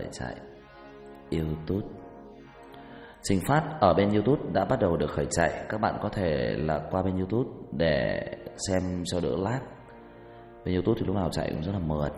chạy. YouTube. Trình phát ở bên YouTube đã bắt đầu được khởi chạy. Các bạn có thể là qua bên YouTube để xem cho đỡ lag. Bên YouTube thì lúc nào chạy cũng rất là mượt.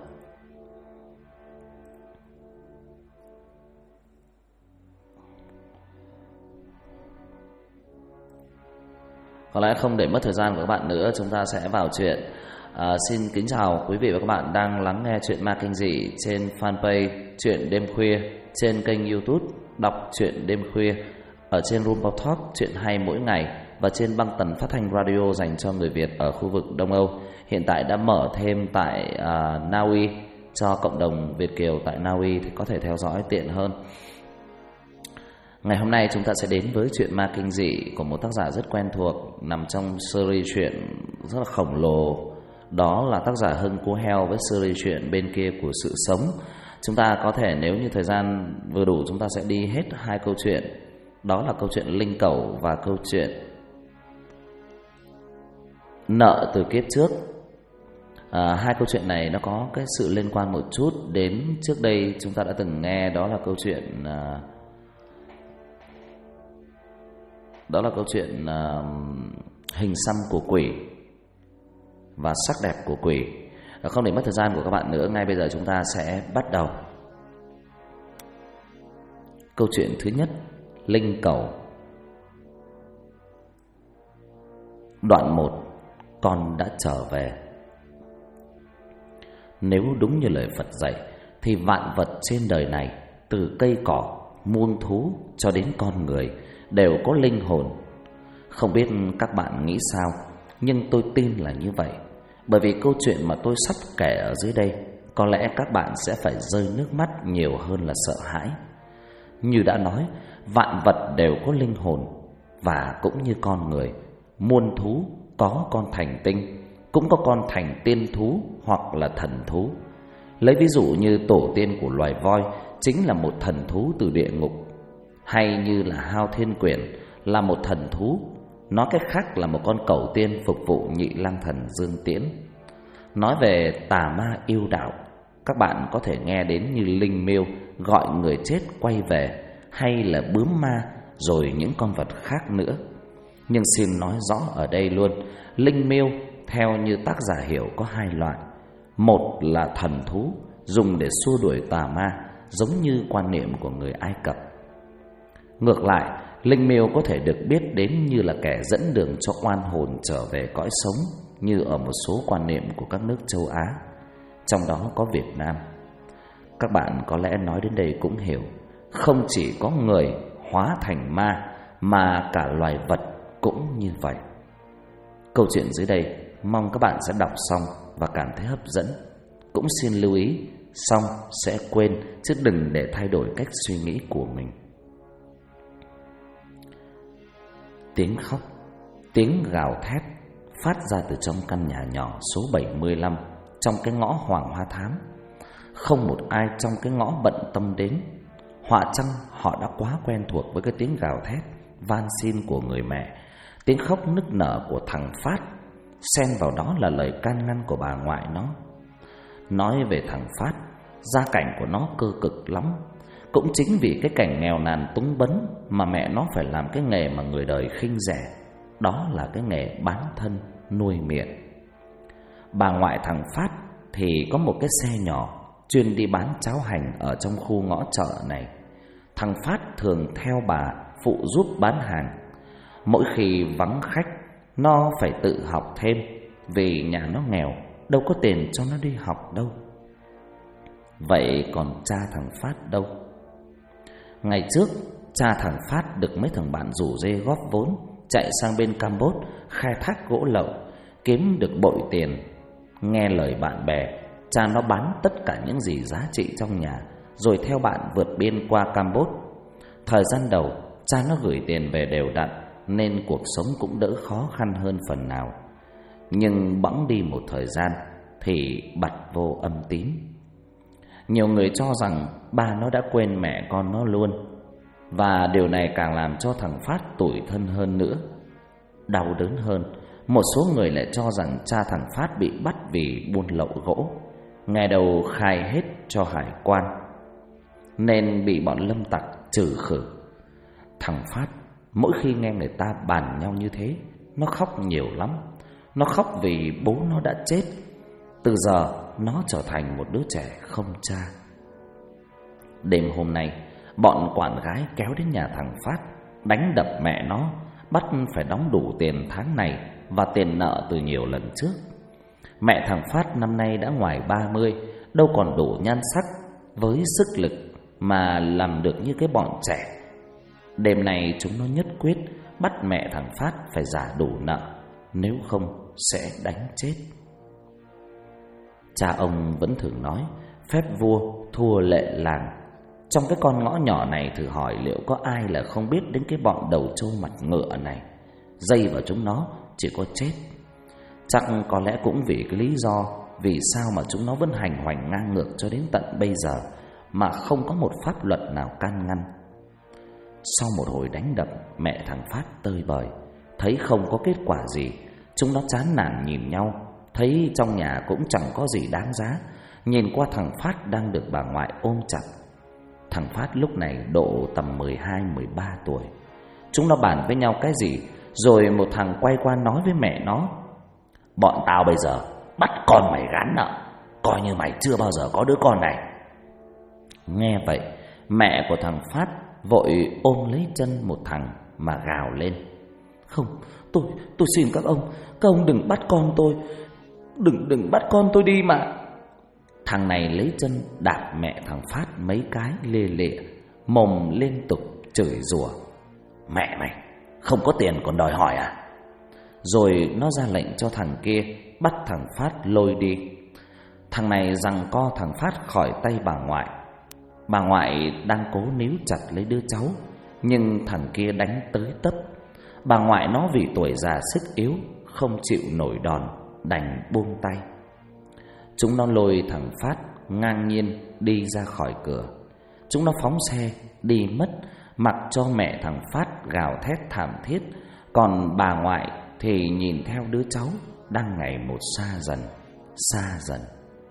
Có lẽ không để mất thời gian của các bạn nữa, chúng ta sẽ vào chuyện. Xin kính chào quý vị và các bạn đang lắng nghe chuyện ma kinh dị trên fanpage Chuyện Đêm Khuya, trên kênh YouTube Đọc Chuyện Đêm Khuya, ở trên Rumble Talk Chuyện Hay Mỗi Ngày, và trên băng tần phát thanh radio dành cho người Việt ở khu vực Đông Âu. Hiện tại đã mở thêm tại Na Uy cho cộng đồng Việt kiều tại Na Uy thì có thể theo dõi tiện hơn. Ngày hôm nay chúng ta sẽ đến với chuyện ma kinh dị của một tác giả rất quen thuộc, nằm trong series chuyện rất là khổng lồ. Đó là tác giả Hưng Cú Heo với series chuyện Bên Kia Của Sự Sống. Chúng ta có thể, nếu như thời gian vừa đủ, chúng ta sẽ đi hết hai câu chuyện. Đó là câu chuyện Linh Cẩu và câu chuyện Nợ Từ Kiếp Trước. Hai câu chuyện này nó có cái sự liên quan một chút đến trước đây chúng ta đã từng nghe. Đó là câu chuyện Hình xăm của quỷ và Sắc đẹp của quỷ. Không để mất thời gian của các bạn nữa, ngay bây giờ chúng ta sẽ bắt đầu. Câu chuyện thứ nhất, Linh Cẩu. Đoạn 1. Con đã trở về. Nếu đúng như lời Phật dạy thì vạn vật trên đời này, từ cây cỏ, muôn thú cho đến con người, đều có linh hồn. Không biết các bạn nghĩ sao, nhưng tôi tin là như vậy. Bởi vì câu chuyện mà tôi sắp kể ở dưới đây, có lẽ các bạn sẽ phải rơi nước mắt nhiều hơn là sợ hãi. Như đã nói, vạn vật đều có linh hồn, và cũng như con người, muôn thú có con thành tinh, cũng có con thành tiên thú hoặc là thần thú. Lấy ví dụ như tổ tiên của loài voi chính là một thần thú từ địa ngục, hay như là Hao Thiên Quyển là một thần thú, nói cách khác là một con cẩu tiên phục vụ Nhị Lang Thần Dương Tiễn. Nói về tà ma yêu đạo, các bạn có thể nghe đến như linh miêu gọi người chết quay về, hay là bướm ma, rồi những con vật khác nữa. Nhưng xin nói rõ ở đây luôn, linh miêu theo như tác giả hiểu có hai loại. Một là thần thú dùng để xua đuổi tà ma, giống như quan niệm của người Ai Cập. Ngược lại, linh miêu có thể được biết đến như là kẻ dẫn đường cho oan hồn trở về cõi sống, như ở một số quan niệm của các nước châu Á, trong đó có Việt Nam. Các bạn có lẽ nói đến đây cũng hiểu, không chỉ có người hóa thành ma, mà cả loài vật cũng như vậy. Câu chuyện dưới đây mong các bạn sẽ đọc xong và cảm thấy hấp dẫn. Cũng xin lưu ý, xong sẽ quên, chứ đừng để thay đổi cách suy nghĩ của mình. Tiếng khóc, tiếng gào thét phát ra từ trong căn nhà nhỏ số 75 trong cái ngõ Hoàng Hoa Thám. Không một ai trong cái ngõ bận tâm đến. Họa chăng họ đã quá quen thuộc với cái tiếng gào thét van xin của người mẹ, tiếng khóc nức nở của thằng Phát, xen vào đó là lời can ngăn của bà ngoại nó. Nói về thằng Phát, gia cảnh của nó cơ cực lắm. Cũng chính vì cái cảnh nghèo nàn túng bấn mà mẹ nó phải làm cái nghề mà người đời khinh rẻ. Đó là cái nghề bán thân nuôi miệng. Bà ngoại thằng Phát thì có một cái xe nhỏ chuyên đi bán cháo hành ở trong khu ngõ chợ này. Thằng Phát thường theo bà phụ giúp bán hàng. Mỗi khi vắng khách, nó phải tự học thêm, vì nhà nó nghèo, đâu có tiền cho nó đi học đâu. Vậy còn cha thằng Phát đâu? Ngày trước, cha thằng Phát được mấy thằng bạn rủ dê góp vốn, chạy sang bên Campuchia khai thác gỗ lậu, kiếm được bội tiền. Nghe lời bạn bè, cha nó bán tất cả những gì giá trị trong nhà, rồi theo bạn vượt biên qua Campuchia. Thời gian đầu, cha nó gửi tiền về đều đặn, nên cuộc sống cũng đỡ khó khăn hơn phần nào. Nhưng bẵng đi một thời gian thì bặt vô âm tín. Nhiều người cho rằng ba nó đã quên mẹ con nó luôn, và điều này càng làm cho thằng Phát tủi thân hơn nữa. Đau đớn hơn, một số người lại cho rằng cha thằng Phát bị bắt vì buôn lậu gỗ, ngày đầu khai hết cho hải quan. nên bị bọn lâm tặc trừ khử. Thằng Phát mỗi khi nghe người ta bàn nhau như thế, nó khóc nhiều lắm. Nó khóc vì bố nó đã chết. Từ giờ nó trở thành một đứa trẻ không cha. Đêm hôm nay, bọn quản gái kéo đến nhà thằng Phát, đánh đập mẹ nó, bắt phải đóng đủ tiền tháng này và tiền nợ từ nhiều lần trước. Mẹ thằng Phát năm nay đã ngoài 30, đâu còn đủ nhan sắc với sức lực mà làm được như cái bọn trẻ. Đêm nay chúng nó nhất quyết bắt mẹ thằng Phát phải trả đủ nợ, nếu không sẽ đánh chết. Cha ông vẫn thường nói phép vua thua lệ làng. Trong cái con ngõ nhỏ này thử hỏi liệu có ai là không biết đến cái bọn đầu trâu mặt ngựa này. Dây vào chúng nó chỉ có chết. Chắc có lẽ cũng vì cái lý do vì sao mà chúng nó vẫn hành hoành ngang ngược cho đến tận bây giờ mà không có một pháp luật nào can ngăn. Sau một hồi đánh đập, mẹ thằng Phát tơi bời, thấy không có kết quả gì, chúng nó chán nản nhìn nhau, thấy trong nhà cũng chẳng có gì đáng giá, nhìn qua thằng Phát đang được bà ngoại ôm chặt. Thằng Phát lúc này độ tầm 12-13 tuổi. Chúng nó bàn với nhau cái gì, rồi một thằng quay qua nói với mẹ nó: bọn tao bây giờ bắt con mày gán nợ, coi như mày chưa bao giờ có đứa con này. Nghe vậy, mẹ của thằng Phát vội ôm lấy chân một thằng mà gào lên: Không, tôi xin các ông đừng bắt con tôi, đừng bắt con tôi đi mà. Thằng này lấy chân đạp mẹ thằng Phát mấy cái lê lịa, mồm liên tục chửi rủa: Mẹ mày không có tiền còn đòi hỏi à? Rồi nó ra lệnh cho thằng kia bắt thằng Phát lôi đi. Thằng này giằng co thằng Phát khỏi tay bà ngoại. Bà ngoại đang cố níu chặt lấy đứa cháu, nhưng thằng kia đánh tới tấp. Bà ngoại nó vì tuổi già sức yếu, không chịu nổi đòn, đành buông tay. Chúng nó lôi thằng Phát ngang nhiên đi ra khỏi cửa. Chúng nó phóng xe đi mất, mặc cho mẹ thằng Phát gào thét thảm thiết. Còn bà ngoại thì nhìn theo đứa cháu đang ngày một xa dần.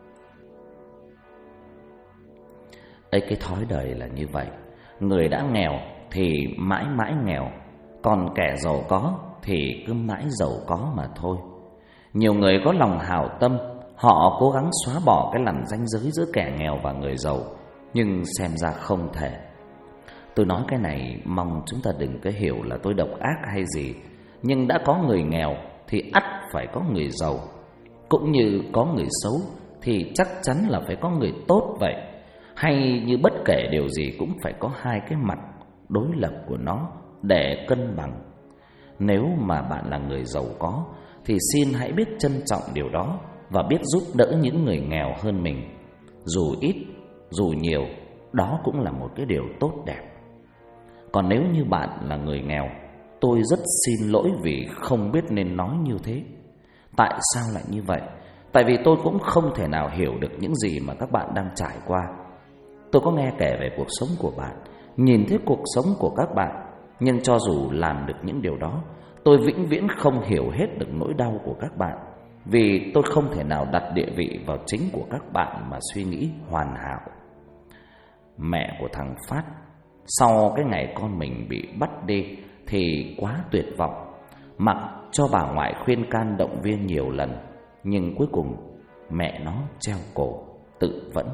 Ấy, cái thói đời là như vậy. Người đã nghèo thì mãi mãi nghèo, còn kẻ giàu có thì cứ mãi giàu có mà thôi. Nhiều người có lòng hảo tâm, họ cố gắng xóa bỏ cái lằn ranh giới giữa kẻ nghèo và người giàu, nhưng xem ra không thể. Tôi nói cái này mong chúng ta đừng có hiểu là tôi độc ác hay gì, nhưng đã có người nghèo thì ắt phải có người giàu, cũng như có người xấu thì chắc chắn là phải có người tốt vậy. Hay như bất kể điều gì cũng phải có hai cái mặt đối lập của nó để cân bằng. Nếu mà bạn là người giàu có thì xin hãy biết trân trọng điều đó và biết giúp đỡ những người nghèo hơn mình. Dù ít, dù nhiều, đó cũng là một cái điều tốt đẹp. Còn nếu như bạn là người nghèo, tôi rất xin lỗi vì không biết nên nói như thế. Tại sao lại như vậy? Tại vì tôi cũng không thể nào hiểu được những gì mà các bạn đang trải qua. Tôi có nghe kể về cuộc sống của bạn, nhìn thấy cuộc sống của các bạn, nhưng cho dù làm được những điều đó, tôi vĩnh viễn không hiểu hết được nỗi đau của các bạn, vì tôi không thể nào đặt địa vị vào chính của các bạn mà suy nghĩ hoàn hảo. Mẹ của thằng Phát sau cái ngày con mình bị bắt đi thì quá tuyệt vọng, mặc cho bà ngoại khuyên can động viên nhiều lần, nhưng cuối cùng mẹ nó treo cổ tự vẫn.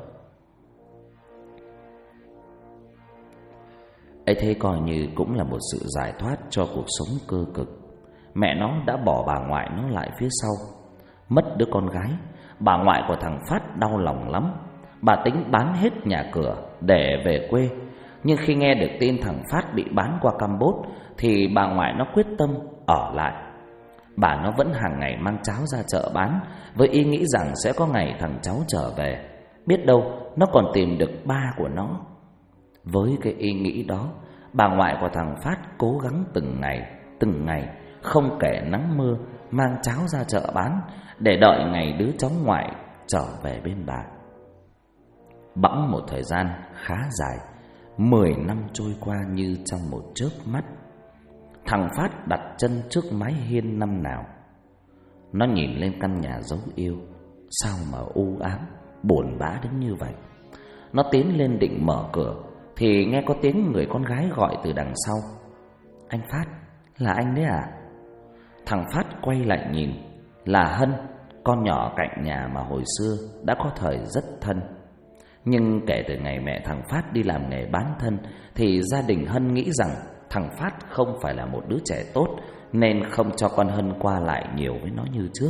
Ấy thế coi như cũng là một sự giải thoát cho cuộc sống cơ cực. Mẹ nó đã bỏ bà ngoại nó lại phía sau. Mất đứa con gái, bà ngoại của thằng Phát đau lòng lắm. Bà tính bán hết nhà cửa để về quê. Nhưng khi nghe được tin thằng Phát bị bán qua Campuchia thì bà ngoại nó quyết tâm ở lại. Bà nó vẫn hàng ngày mang cháo ra chợ bán, với ý nghĩ rằng sẽ có ngày thằng cháu trở về, biết đâu nó còn tìm được ba của nó. Với cái ý nghĩ đó, bà ngoại của thằng Phát cố gắng từng ngày, không kể nắng mưa, mang cháo ra chợ bán để đợi ngày đứa cháu ngoại trở về bên bà. Bẵng một thời gian khá dài, 10 năm trôi qua như trong một chớp mắt. Thằng Phát đặt chân trước mái hiên năm nào. Nó nhìn lên căn nhà dấu yêu, sao mà u ám, buồn bã đến như vậy. nó tiến lên định mở cửa thì nghe có tiếng người con gái gọi từ đằng sau: "Anh Phát, là anh đấy à?" Thằng Phát quay lại nhìn, là Hân, con nhỏ cạnh nhà mà hồi xưa đã có thời rất thân. Nhưng kể từ ngày mẹ thằng Phát đi làm nghề bán thân thì gia đình Hân nghĩ rằng thằng Phát không phải là một đứa trẻ tốt, nên không cho con Hân qua lại nhiều với nó như trước.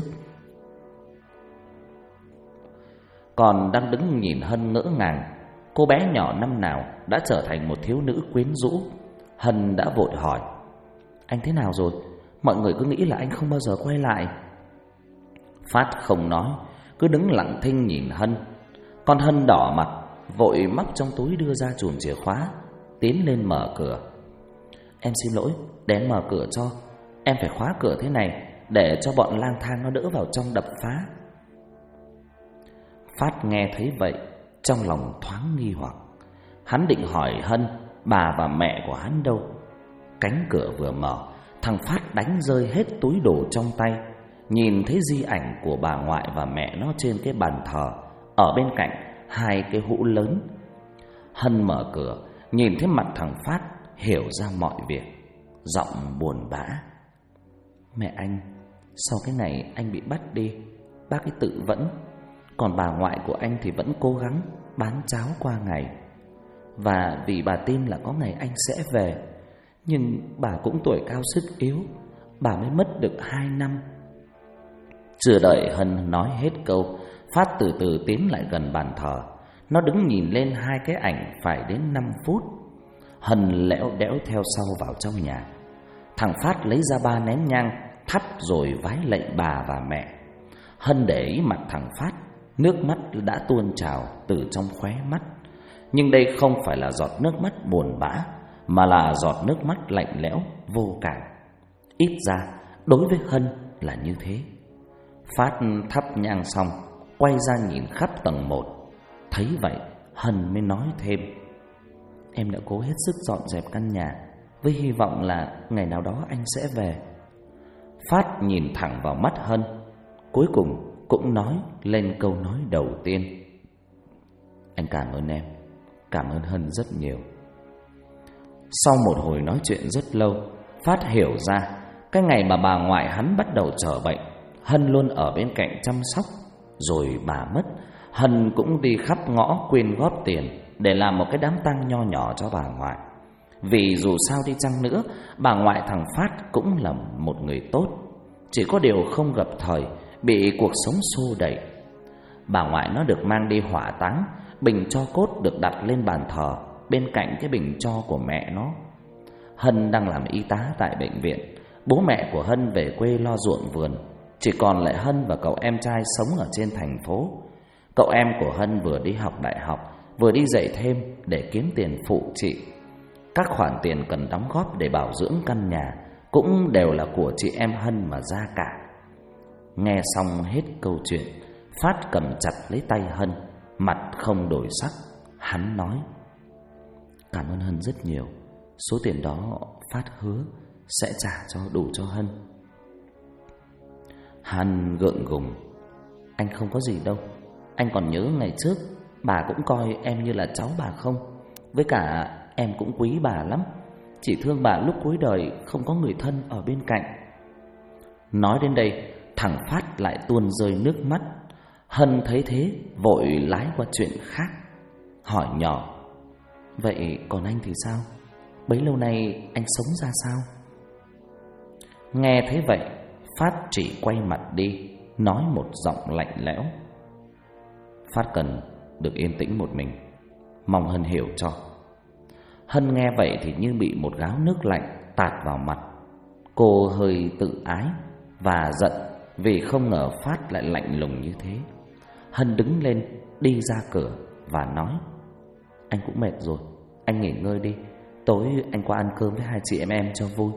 Còn đang đứng nhìn Hân ngỡ ngàng, cô bé nhỏ năm nào đã trở thành một thiếu nữ quyến rũ. Hân đã vội hỏi: "Anh thế nào rồi? Mọi người cứ nghĩ là anh không bao giờ quay lại." Phát không nói, cứ đứng lặng thinh nhìn Hân. Con Hân đỏ mặt, vội móc trong túi đưa ra chùm chìa khóa, tiến lên mở cửa. "Em xin lỗi, để em mở cửa cho. Em phải khóa cửa thế này để cho bọn lang thang nó đỡ vào trong đập phá." Phát nghe thấy vậy, trong lòng thoáng nghi hoặc. Hắn định hỏi Hân bà và mẹ của hắn đâu. Cánh cửa vừa mở, thằng Phát đánh rơi hết túi đồ trong tay, nhìn thấy di ảnh của bà ngoại và mẹ nó trên cái bàn thờ, ở bên cạnh hai cái hũ lớn. Hân mở cửa, nhìn thấy mặt thằng Phát, hiểu ra mọi việc, giọng buồn bã: "Mẹ anh, sau cái ngày anh bị bắt đi, bác ấy tự vẫn. Còn bà ngoại của anh thì vẫn cố gắng bán cháo qua ngày. Và vì bà tin là có ngày anh sẽ về, nhưng bà cũng tuổi cao sức yếu, bà mới mất được 2 năm. Chưa đợi Hân nói hết câu, Phát từ từ tiến lại gần bàn thờ. Nó đứng nhìn lên hai cái ảnh phải đến 5 phút. Hân lẽo đẽo theo sau vào trong nhà. Thằng Phát lấy ra 3 nén nhang, thắp rồi vái lạy bà và mẹ. Hân để ý mặt thằng Phát, nước mắt đã tuôn trào từ trong khóe mắt. Nhưng đây không phải là giọt nước mắt buồn bã, mà là giọt nước mắt lạnh lẽo, vô cảm. Ít ra, đối với Hân là như thế. Phát thắp nhang xong, quay ra nhìn khắp tầng 1. Thấy vậy, Hân mới nói thêm: "Em đã cố hết sức dọn dẹp căn nhà, với hy vọng là ngày nào đó anh sẽ về." Phát nhìn thẳng vào mắt Hân, cuối cùng cũng nói lên câu nói đầu tiên: "Anh cảm ơn em, cảm ơn Hân rất nhiều." Sau một hồi nói chuyện rất lâu, Phát hiểu ra cái ngày mà bà ngoại hắn bắt đầu trở bệnh, Hân luôn ở bên cạnh chăm sóc. Rồi bà mất, Hân cũng đi khắp ngõ quyên góp tiền để làm một cái đám tang nho nhỏ cho bà ngoại. Vì dù sao đi chăng nữa, bà ngoại thằng Phát cũng là một người tốt, chỉ có điều không gặp thời, bị cuộc sống xô đẩy. Bà ngoại nó được mang đi hỏa táng, bình tro cốt được đặt lên bàn thờ bên cạnh cái bình tro của mẹ nó. Hân đang làm y tá tại bệnh viện. Bố mẹ của Hân về quê lo ruộng vườn, chỉ còn lại Hân và cậu em trai sống ở trên thành phố. Cậu em của Hân vừa đi học đại học, vừa đi dạy thêm để kiếm tiền phụ chị. Các khoản tiền cần đóng góp để bảo dưỡng căn nhà cũng đều là của chị em Hân mà ra cả. Nghe xong hết câu chuyện, Phát cầm chặt lấy tay Hân, mặt không đổi sắc. Hắn nói: "Cảm ơn Hân rất nhiều. Số tiền đó Phát hứa sẽ trả cho đủ cho Hân." Hân gượng gùng: "Anh không có gì đâu. Anh còn nhớ ngày trước bà cũng coi em như là cháu bà không? Với cả em cũng quý bà lắm, chỉ thương bà lúc cuối đời không có người thân ở bên cạnh." Nói đến đây, thằng Phát lại tuôn rơi nước mắt. Hân thấy thế, vội lái qua chuyện khác, hỏi nhỏ: "Vậy còn anh thì sao? Bấy lâu nay anh sống ra sao?" Nghe thấy vậy, Phát chỉ quay mặt đi, nói một giọng lạnh lẽo: "Phát cần được yên tĩnh một mình, mong Hân hiểu cho." Hân nghe vậy thì như bị một gáo nước lạnh tạt vào mặt. Cô hơi tự ái và giận vì không ngờ Phát lại lạnh lùng như thế. Hân đứng lên đi ra cửa và nói: "Anh cũng mệt rồi, anh nghỉ ngơi đi, tối anh qua ăn cơm với hai chị em cho vui."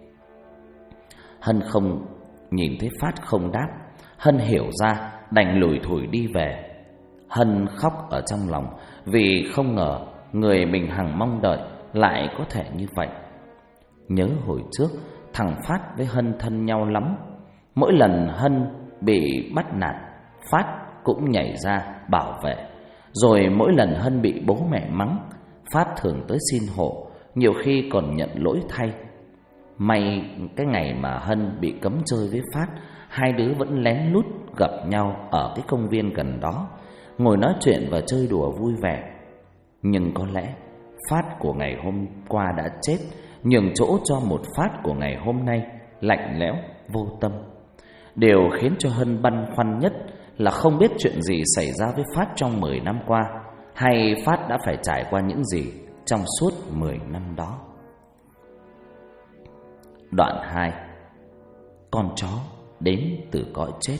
Hân không nhìn thấy Phát không đáp, Hân hiểu ra đành lủi thủi đi về. Hân khóc ở trong lòng vì không ngờ người mình hằng mong đợi lại có thể như vậy. Nhớ hồi trước thằng Phát với Hân thân nhau lắm. Mỗi lần Hân bị bắt nạt, Phát cũng nhảy ra bảo vệ. Rồi mỗi lần Hân bị bố mẹ mắng, Phát thường tới xin hộ, nhiều khi còn nhận lỗi thay. May cái ngày mà Hân bị cấm chơi với Phát, hai đứa vẫn lén lút gặp nhau ở cái công viên gần đó, ngồi nói chuyện và chơi đùa vui vẻ. Nhưng có lẽ Phát của ngày hôm qua đã chết, nhường chỗ cho một Phát của ngày hôm nay lạnh lẽo, vô tâm. Điều khiến cho Hân băn khoăn nhất là không biết chuyện gì xảy ra với Phát trong 10 năm qua, hay Phát đã phải trải qua những gì trong suốt 10 năm đó. Đoạn 2. Con chó đến từ cõi chết.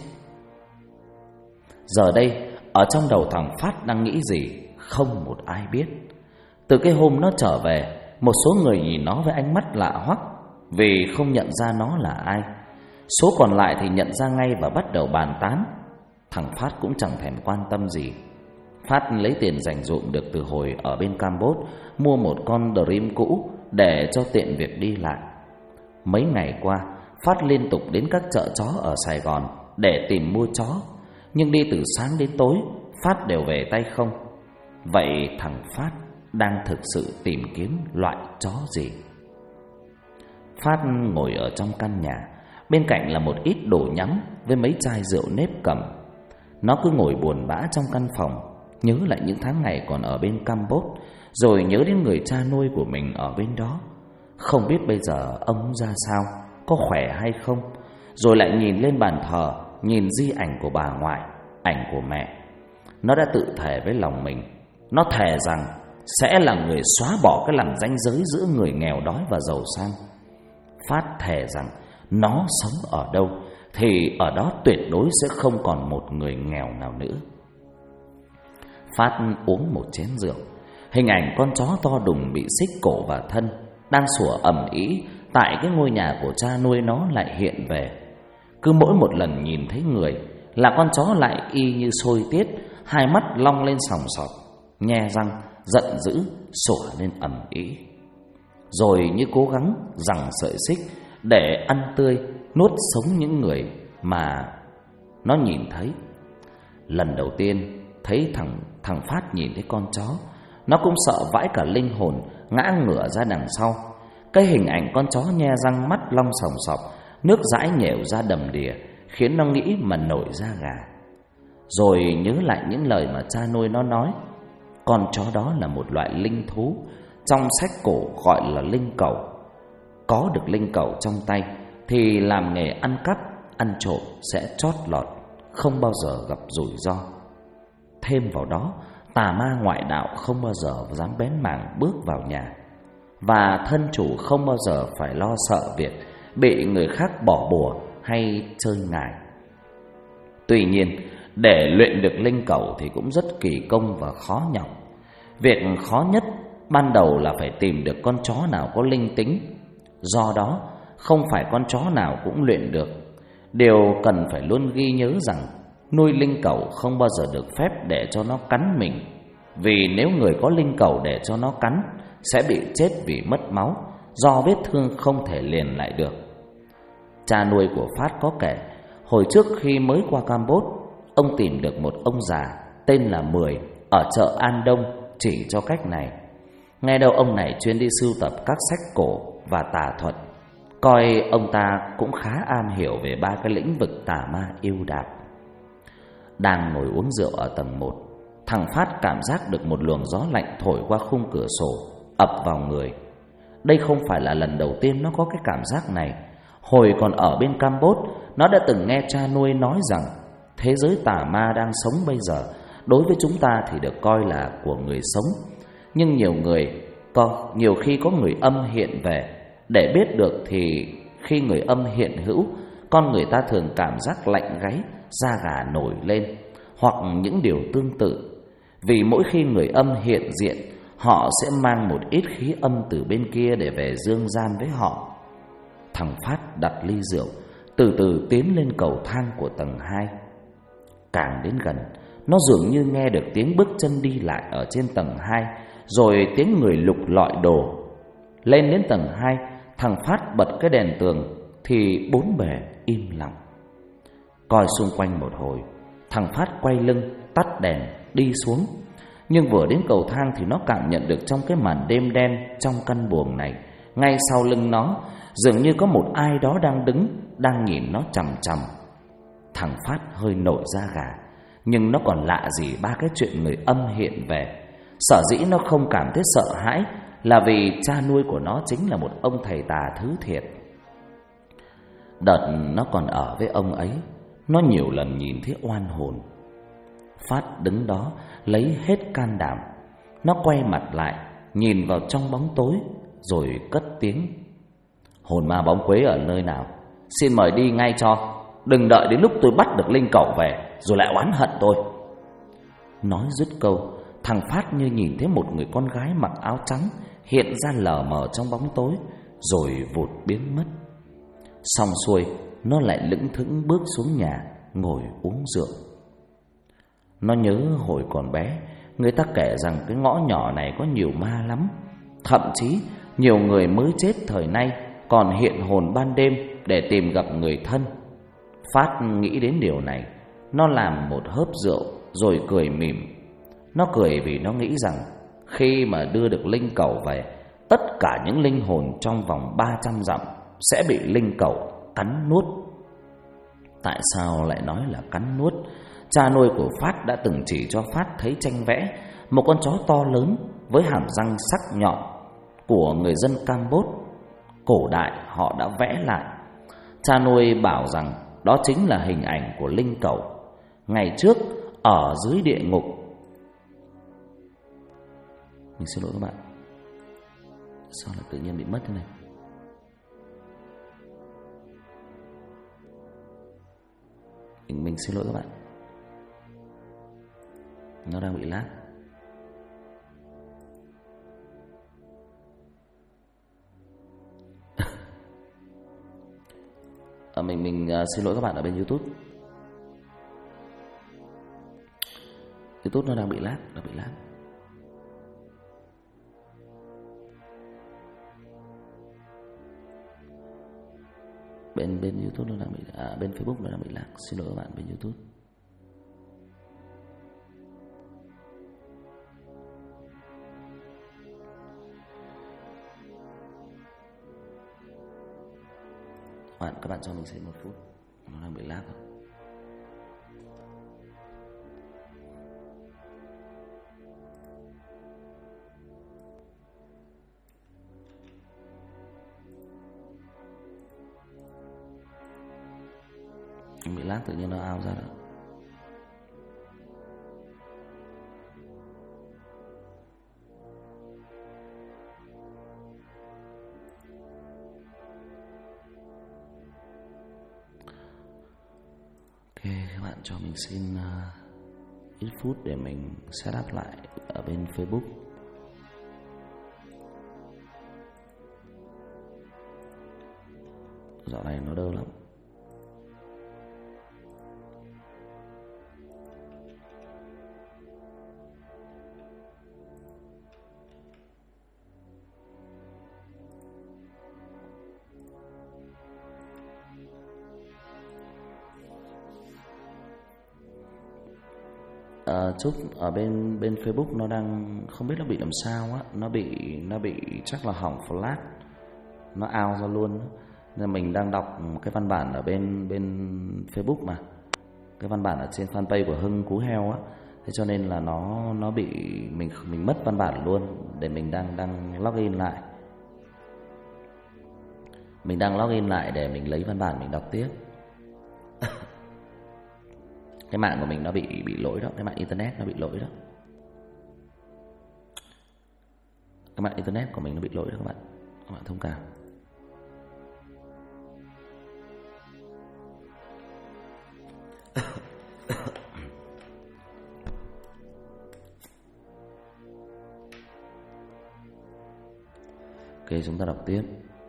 Giờ đây, ở trong đầu thằng Phát đang nghĩ gì, không một ai biết. Từ cái hôm nó trở về, một số người nhìn nó với ánh mắt lạ hoắc vì không nhận ra nó là ai. Số còn lại thì nhận ra ngay và bắt đầu bàn tán. Thằng Phát cũng chẳng thèm quan tâm gì. Phát lấy tiền dành dụm được từ hồi ở bên Campuchia, mua một con Dream cũ để cho tiện việc đi lại. Mấy ngày qua, Phát liên tục đến các chợ chó ở Sài Gòn để tìm mua chó, nhưng đi từ sáng đến tối, Phát đều về tay không. Vậy thằng Phát đang thực sự tìm kiếm loại chó gì? Phát ngồi ở trong căn nhà, bên cạnh là một ít đồ nhắm với mấy chai rượu nếp cầm. Nó cứ ngồi buồn bã trong căn phòng, nhớ lại những tháng ngày còn ở bên Campuchia, rồi nhớ đến người cha nuôi của mình ở bên đó. Không biết bây giờ ông ra sao, có khỏe hay không. Rồi lại nhìn lên bàn thờ, nhìn di ảnh của bà ngoại, ảnh của mẹ. Nó đã tự thề với lòng mình, nó thề rằng sẽ là người xóa bỏ cái lằn ranh giới giữa người nghèo đói và giàu sang. Phát thề rằng nó sống ở đâu thì ở đó tuyệt đối sẽ không còn một người nghèo nào nữa. Phát uống một chén rượu, hình ảnh con chó to đùng bị xích cổ và thân đang sủa ầm ĩ tại cái ngôi nhà của cha nuôi nó lại hiện về. Cứ mỗi một lần nhìn thấy người là con chó lại y như sôi tiết, hai mắt long lên sòng sọc, nhe răng giận dữ sủa lên ầm ĩ, rồi như cố gắng giằng sợi xích để ăn tươi nuốt sống những người mà nó nhìn thấy. Lần đầu tiên thấy thằng Phát nhìn thấy con chó, nó cũng sợ vãi cả linh hồn, ngã ngửa ra đằng sau. Cái hình ảnh con chó nhe răng mắt long sòng sọc, nước dãi nhèo ra đầm đìa, khiến nó nghĩ mà nổi da gà. Rồi nhớ lại những lời mà cha nuôi nó nói, con chó đó là một loại linh thú, trong sách cổ gọi là linh cẩu. Có được linh cẩu trong tay thì làm nghề ăn cắp, ăn trộm sẽ chót lọt, không bao giờ gặp rủi ro. Thêm vào đó, tà ma ngoại đạo không bao giờ dám bén mảng bước vào nhà, và thân chủ không bao giờ phải lo sợ việc bị người khác bỏ bùa hay chơi ngải. Tuy nhiên, để luyện được linh cẩu thì cũng rất kỳ công và khó nhọc. Việc khó nhất ban đầu là phải tìm được con chó nào có linh tính. Do đó, không phải con chó nào cũng luyện được. Điều cần phải luôn ghi nhớ rằng nuôi linh cẩu không bao giờ được phép để cho nó cắn mình, vì nếu người có linh cẩu để cho nó cắn sẽ bị chết vì mất máu, do vết thương không thể liền lại được. Cha nuôi của Phát có kể, hồi trước khi mới qua Campuchia, ông tìm được một ông già tên là Mười ở chợ An Đông chỉ cho cách này. Nghe đâu ông này chuyên đi sưu tập các sách cổ và tà thuật, coi ông ta cũng khá am hiểu về ba cái lĩnh vực tà ma yêu đạp. Đang ngồi uống rượu ở tầng 1, thằng Phát cảm giác được một luồng gió lạnh thổi qua khung cửa sổ, ập vào người. Đây không phải là lần đầu tiên nó có cái cảm giác này. Hồi còn ở bên Campuchia, nó đã từng nghe cha nuôi nói rằng thế giới tà ma đang sống bây giờ đối với chúng ta thì được coi là của người sống, nhưng nhiều khi có người âm hiện về. Để biết được thì khi người âm hiện hữu, con người ta thường cảm giác lạnh gáy, da gà nổi lên, hoặc những điều tương tự. Vì mỗi khi người âm hiện diện, họ sẽ mang một ít khí âm từ bên kia để về dương gian với họ. Thằng Phát đặt ly rượu, từ từ tiến lên cầu thang của tầng 2. Càng đến gần, nó dường như nghe được tiếng bước chân đi lại ở trên tầng 2, rồi tiếng người lục lọi đồ. Lên đến tầng 2, thằng Phát bật cái đèn tường thì bốn bề im lặng. Coi xung quanh một hồi, thằng Phát quay lưng, tắt đèn, đi xuống. Nhưng vừa đến cầu thang thì nó cảm nhận được trong cái màn đêm đen trong căn buồng này, ngay sau lưng nó dường như có một ai đó đang đứng, đang nhìn nó chằm chằm. Thằng Phát hơi nổi da gà, nhưng nó còn lạ gì ba cái chuyện người âm hiện về. Sở dĩ nó không cảm thấy sợ hãi là vì cha nuôi của nó chính là một ông thầy tà thứ thiệt. Đợt nó còn ở với ông ấy, nó nhiều lần nhìn thấy oan hồn. Phát đứng đó lấy hết can đảm. Nó quay mặt lại, nhìn vào trong bóng tối, rồi cất tiếng: "Hồn ma bóng quế ở nơi nào? Xin mời đi ngay cho. Đừng đợi đến lúc tôi bắt được linh cẩu về rồi lại oán hận tôi." Nói dứt câu, thằng Phát như nhìn thấy một người con gái mặc áo trắng hiện ra lờ mờ trong bóng tối, rồi vụt biến mất. Xong xuôi, nó lại lững thững bước xuống nhà, ngồi uống rượu. Nó nhớ hồi còn bé, người ta kể rằng cái ngõ nhỏ này có nhiều ma lắm. Thậm chí nhiều người mới chết thời nay còn hiện hồn ban đêm để tìm gặp người thân. Phát nghĩ đến điều này, nó làm một hớp rượu rồi cười mỉm. Nó cười vì nó nghĩ rằng khi mà đưa được linh cẩu về, tất cả những linh hồn trong vòng 300 dặm sẽ bị linh cẩu cắn nuốt. Tại sao lại nói là cắn nuốt? Cha nuôi của Phát đã từng chỉ cho Phát thấy tranh vẽ một con chó to lớn với hàm răng sắc nhọn của người dân Campuchia cổ đại họ đã vẽ lại. Cha nuôi bảo rằng đó chính là hình ảnh của linh cẩu. Ngày trước ở dưới địa ngục. Mình xin lỗi các bạn, sao lại tự nhiên bị mất thế này? Mình xin lỗi các bạn, nó đang bị lag. Mình xin lỗi các bạn ở bên YouTube. YouTube nó đang bị lag, bên YouTube nó đang bị bên Facebook nó đang bị lag. Xin lỗi các bạn bên YouTube. Các bạn cho mình xin 1 phút, nó đang bị lag rồi. Bị lag tự nhiên nó out ra đó. Ok, các bạn cho mình xin ít phút để mình set up lại ở bên Facebook. Dạo này nó đơ lắm. Chúc ở bên Facebook nó đang không biết nó bị làm sao á, nó bị chắc là hỏng flash, nó out ra luôn. Nên mình đang đọc cái văn bản ở bên Facebook mà, cái văn bản ở trên fanpage của Hưng Cú Heo á, thế cho nên là nó bị mình mất văn bản luôn. Để mình đang login lại, mình đang login lại để mình lấy văn bản mình đọc tiếp. Cái mạng của mình nó bị lỗi đó, cái mạng internet nó bị lỗi đó. Cái mạng internet của mình nó bị lỗi đó các bạn thông cảm. Ok, chúng ta đọc tiếp.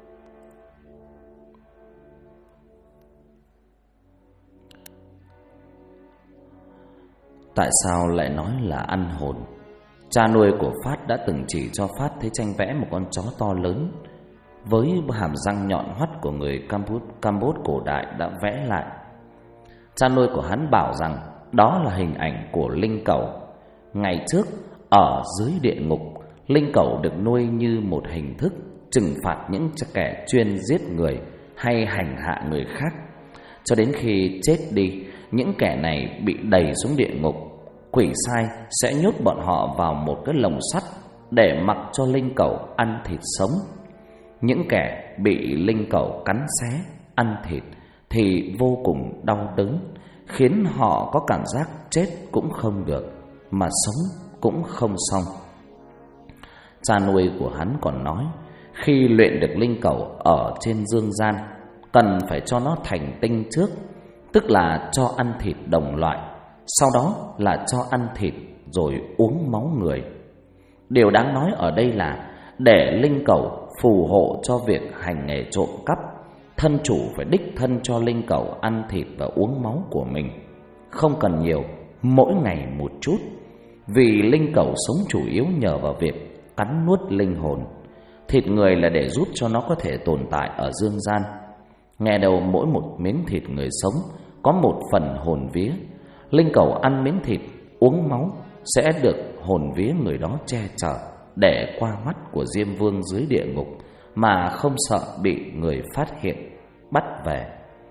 Tại sao lại nói là ăn hồn? Cha nuôi của Phát đã từng chỉ cho Phát thấy tranh vẽ một con chó to lớn với hàm răng nhọn hoắt của người Campuchia cổ đại đã vẽ lại. Cha nuôi của hắn bảo rằng đó là hình ảnh của linh cẩu. Ngày trước Ở dưới địa ngục, linh cẩu được nuôi như một hình thức trừng phạt những kẻ chuyên giết người hay hành hạ người khác. Cho đến khi chết đi, những kẻ này bị đày xuống địa ngục. Quỷ sai sẽ nhốt bọn họ vào một cái lồng sắt để mặc cho linh cẩu ăn thịt sống. Những kẻ bị linh cẩu cắn xé, ăn thịt thì vô cùng đau đớn, khiến họ có cảm giác chết cũng không được, mà sống cũng không xong. Cha nuôi của hắn còn nói, khi luyện được linh cẩu ở trên dương gian, cần phải cho nó thành tinh trước, tức là cho ăn thịt đồng loại, sau đó là cho ăn thịt rồi uống máu người. Điều đáng nói ở đây là để linh cẩu phù hộ cho việc hành nghề trộm cắp, thân chủ phải đích thân cho linh cẩu ăn thịt và uống máu của mình. Không cần nhiều, mỗi ngày một chút, vì linh cẩu sống chủ yếu nhờ vào việc cắn nuốt linh hồn. Thịt người là để giúp cho nó có thể tồn tại ở dương gian. Nghe đầu mỗi một miếng thịt người sống có một phần hồn vía. Linh cẩu ăn miếng thịt, uống máu sẽ được hồn vía người đó che chở, để qua mắt của Diêm Vương dưới địa ngục mà không sợ bị người phát hiện bắt về.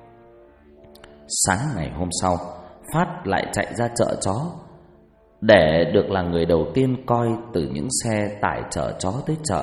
Sáng ngày hôm sau, Phát lại chạy ra chợ chó để được là người đầu tiên coi từ những xe tải chở chó tới chợ.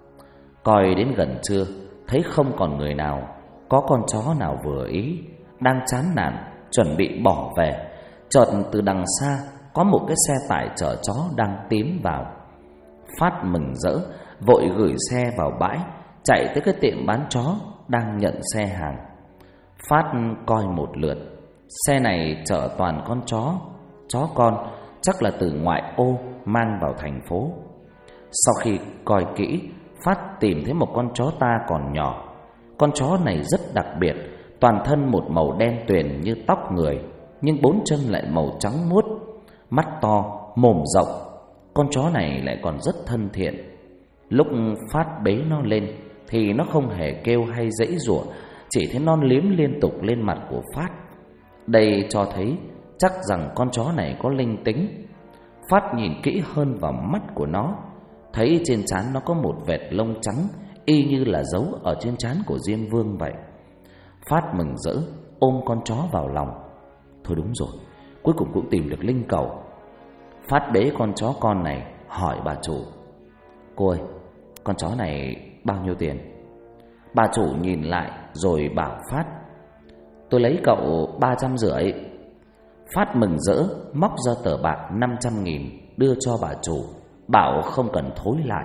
Coi đến gần trưa, thấy không còn người nào, có con chó nào vừa ý, đang chán nản chuẩn bị bỏ về, chợt từ đằng xa có một cái xe tải chở chó đang tiến vào. Phát mừng rỡ, vội gửi xe vào bãi, chạy tới cái tiệm bán chó đang nhận xe hàng. Phát coi một lượt, xe này chở toàn con chó con, chắc là từ ngoại ô mang vào thành phố. Sau khi coi kỹ, Phát tìm thấy một con chó ta còn nhỏ. Con chó này rất đặc biệt, toàn thân một màu đen tuyền như tóc người, nhưng bốn chân lại màu trắng muốt, mắt to, mồm rộng. Con chó này lại còn rất thân thiện. Lúc Phát bế nó lên thì nó không hề kêu hay giãy giụa, chỉ thấy non liếm liên tục lên mặt của Phát. Đây cho thấy chắc rằng con chó này có linh tính. Phát nhìn kỹ hơn vào mắt của nó, thấy trên trán nó có một vệt lông trắng, y như là dấu ở trên trán của Diêm Vương vậy. Phát mừng rỡ ôm con chó vào lòng. Thôi đúng rồi, cuối cùng cũng tìm được linh cẩu. Phát bế con chó con này hỏi bà chủ: "Cô ơi, con chó này bao nhiêu tiền?" Bà chủ nhìn lại rồi bảo Phát: "Tôi lấy cậu 350." Phát mừng rỡ móc ra tờ bạc 500.000 đưa cho bà chủ, bảo không cần thối lại.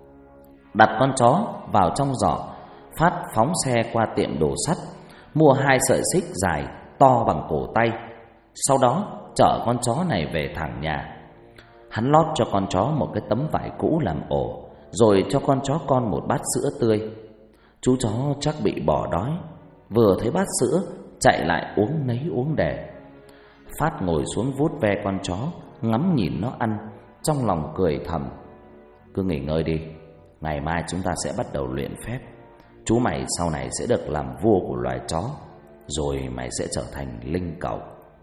Đặt con chó vào trong giỏ, Phát phóng xe qua tiệm đồ sắt, mua 2 sợi xích dài to bằng cổ tay, sau đó chở con chó này về thẳng nhà. Hắn lót cho con chó một cái tấm vải cũ làm ổ, rồi cho con chó con một bát sữa tươi. Chú chó chắc bị bỏ đói, vừa thấy bát sữa chạy lại uống nấy uống để. Phát ngồi xuống vuốt ve con chó, ngắm nhìn nó ăn, trong lòng cười thầm: "Cứ nghỉ ngơi đi, ngày mai chúng ta sẽ bắt đầu luyện phép. Chú mày sau này sẽ được làm vua của loài chó, rồi mày sẽ trở thành linh cẩu."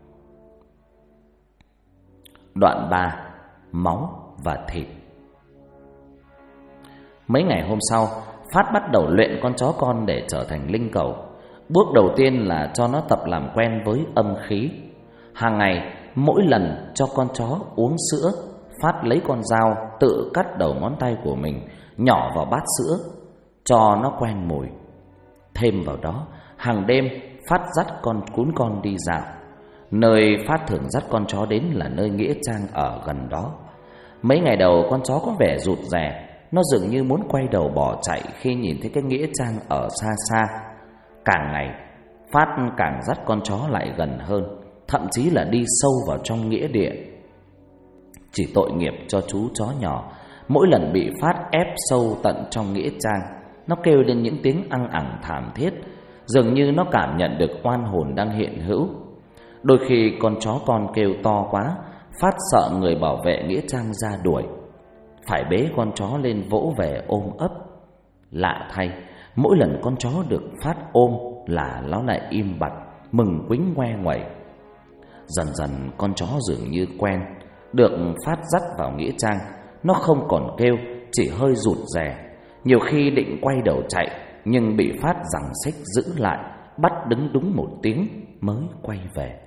Đoạn 3: Máu và thịt. Mấy ngày hôm sau, Phát bắt đầu luyện con chó con để trở thành linh cẩu. Bước đầu tiên là cho nó tập làm quen với âm khí. Hàng ngày, mỗi lần cho con chó uống sữa, Phát lấy con dao tự cắt đầu ngón tay của mình, nhỏ vào bát sữa, cho nó quen mùi. Thêm vào đó, hàng đêm Phát dắt cuốn con đi dạo. Nơi Phát thường dắt con chó đến là nơi nghĩa trang ở gần đó. Mấy ngày đầu con chó có vẻ rụt rè, nó dường như muốn quay đầu bỏ chạy khi nhìn thấy cái nghĩa trang ở xa xa. Càng ngày, Phát càng dắt con chó lại gần hơn, thậm chí là đi sâu vào trong nghĩa địa. Chỉ tội nghiệp cho chú chó nhỏ, mỗi lần bị Phát ép sâu tận trong nghĩa trang, nó kêu lên những tiếng ăng ẳng thảm thiết, dường như nó cảm nhận được oan hồn đang hiện hữu. Đôi khi con chó con kêu to quá, Phát sợ người bảo vệ nghĩa trang ra đuổi, phải bế con chó lên vỗ về ôm ấp. Lạ thay, mỗi lần con chó được Phát ôm là nó lại im bặt, mừng quýnh ngoe nguẩy. Dần dần con chó dường như quen, được Phát dắt vào nghĩa trang, nó không còn kêu, chỉ hơi rụt rè. Nhiều khi định quay đầu chạy, nhưng bị Phát giằng xích giữ lại, bắt đứng đúng 1 tiếng mới quay về.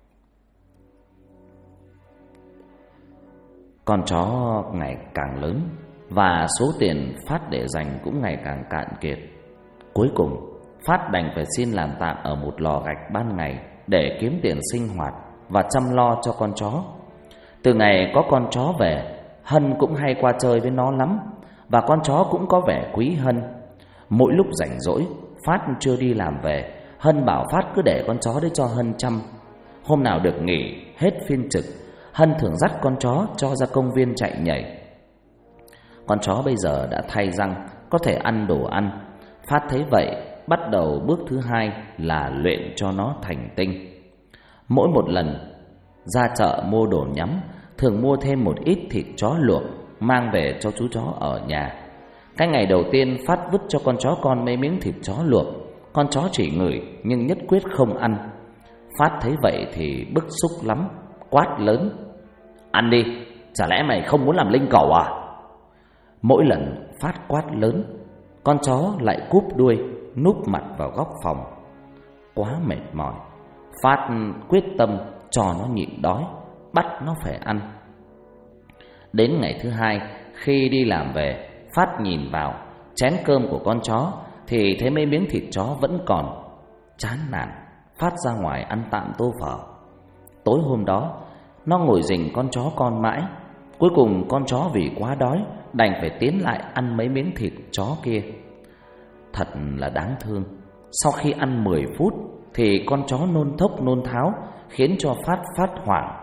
Con chó ngày càng lớn và số tiền Phát để dành cũng ngày càng cạn kiệt. Cuối cùng Phát đành phải xin làm tạm ở một lò gạch ban ngày để kiếm tiền sinh hoạt và chăm lo cho con chó. Từ ngày có con chó về, Hân cũng hay qua chơi với nó lắm, và con chó cũng có vẻ quý Hân. Mỗi lúc rảnh rỗi, Phát chưa đi làm về, Hân bảo Phát cứ để con chó đấy cho Hân chăm. Hôm nào được nghỉ hết phiên trực, Hân thường dắt con chó cho ra công viên chạy nhảy. Con chó bây giờ đã thay răng, có thể ăn đồ ăn. Phát thấy vậy, bắt đầu bước thứ 2 là luyện cho nó thành tinh. Mỗi một lần ra chợ mua đồ nhắm, thường mua thêm một ít thịt chó luộc mang về cho chú chó ở nhà. Cái ngày đầu tiên Phát vứt cho con chó con mấy miếng thịt chó luộc, con chó chỉ ngửi nhưng nhất quyết không ăn. Phát thấy vậy thì bức xúc lắm, quát lớn: "Ăn đi, chả lẽ mày không muốn làm linh cẩu à?" Mỗi lần Phát quát lớn, con chó lại cúp đuôi, núp mặt vào góc phòng. Quá mệt mỏi, Phát quyết tâm cho nó nhịn đói, bắt nó phải ăn. Đến ngày thứ 2, khi đi làm về, Phát nhìn vào chén cơm của con chó thì thấy mấy miếng thịt chó vẫn còn. Chán nản, Phát ra ngoài ăn tạm tô phở. Tối hôm đó, nó ngồi rình con chó con mãi. Cuối cùng con chó vì quá đói đành phải tiến lại ăn mấy miếng thịt chó kia. Thật là đáng thương. Sau khi ăn 10 phút thì con chó nôn thốc nôn tháo, khiến cho Phát hoảng.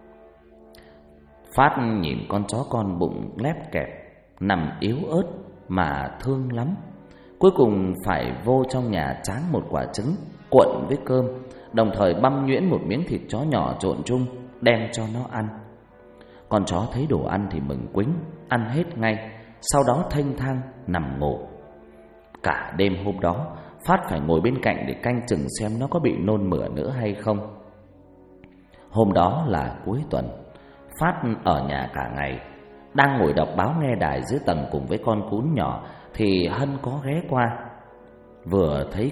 Phát nhìn con chó con bụng lép kẹp, nằm yếu ớt mà thương lắm. Cuối cùng phải vô trong nhà tráng một quả trứng cuộn với cơm, đồng thời băm nhuyễn một miếng thịt chó nhỏ trộn chung đem cho nó ăn. Con chó thấy đồ ăn thì mừng quính, ăn hết ngay, sau đó thênh thang nằm ngủ. Cả đêm hôm đó, Phát phải ngồi bên cạnh để canh chừng xem nó có bị nôn mửa nữa hay không. Hôm đó là cuối tuần, Phát ở nhà cả ngày. Đang ngồi đọc báo nghe đài dưới tầng cùng với con cún nhỏ thì Hân có ghé qua. Vừa thấy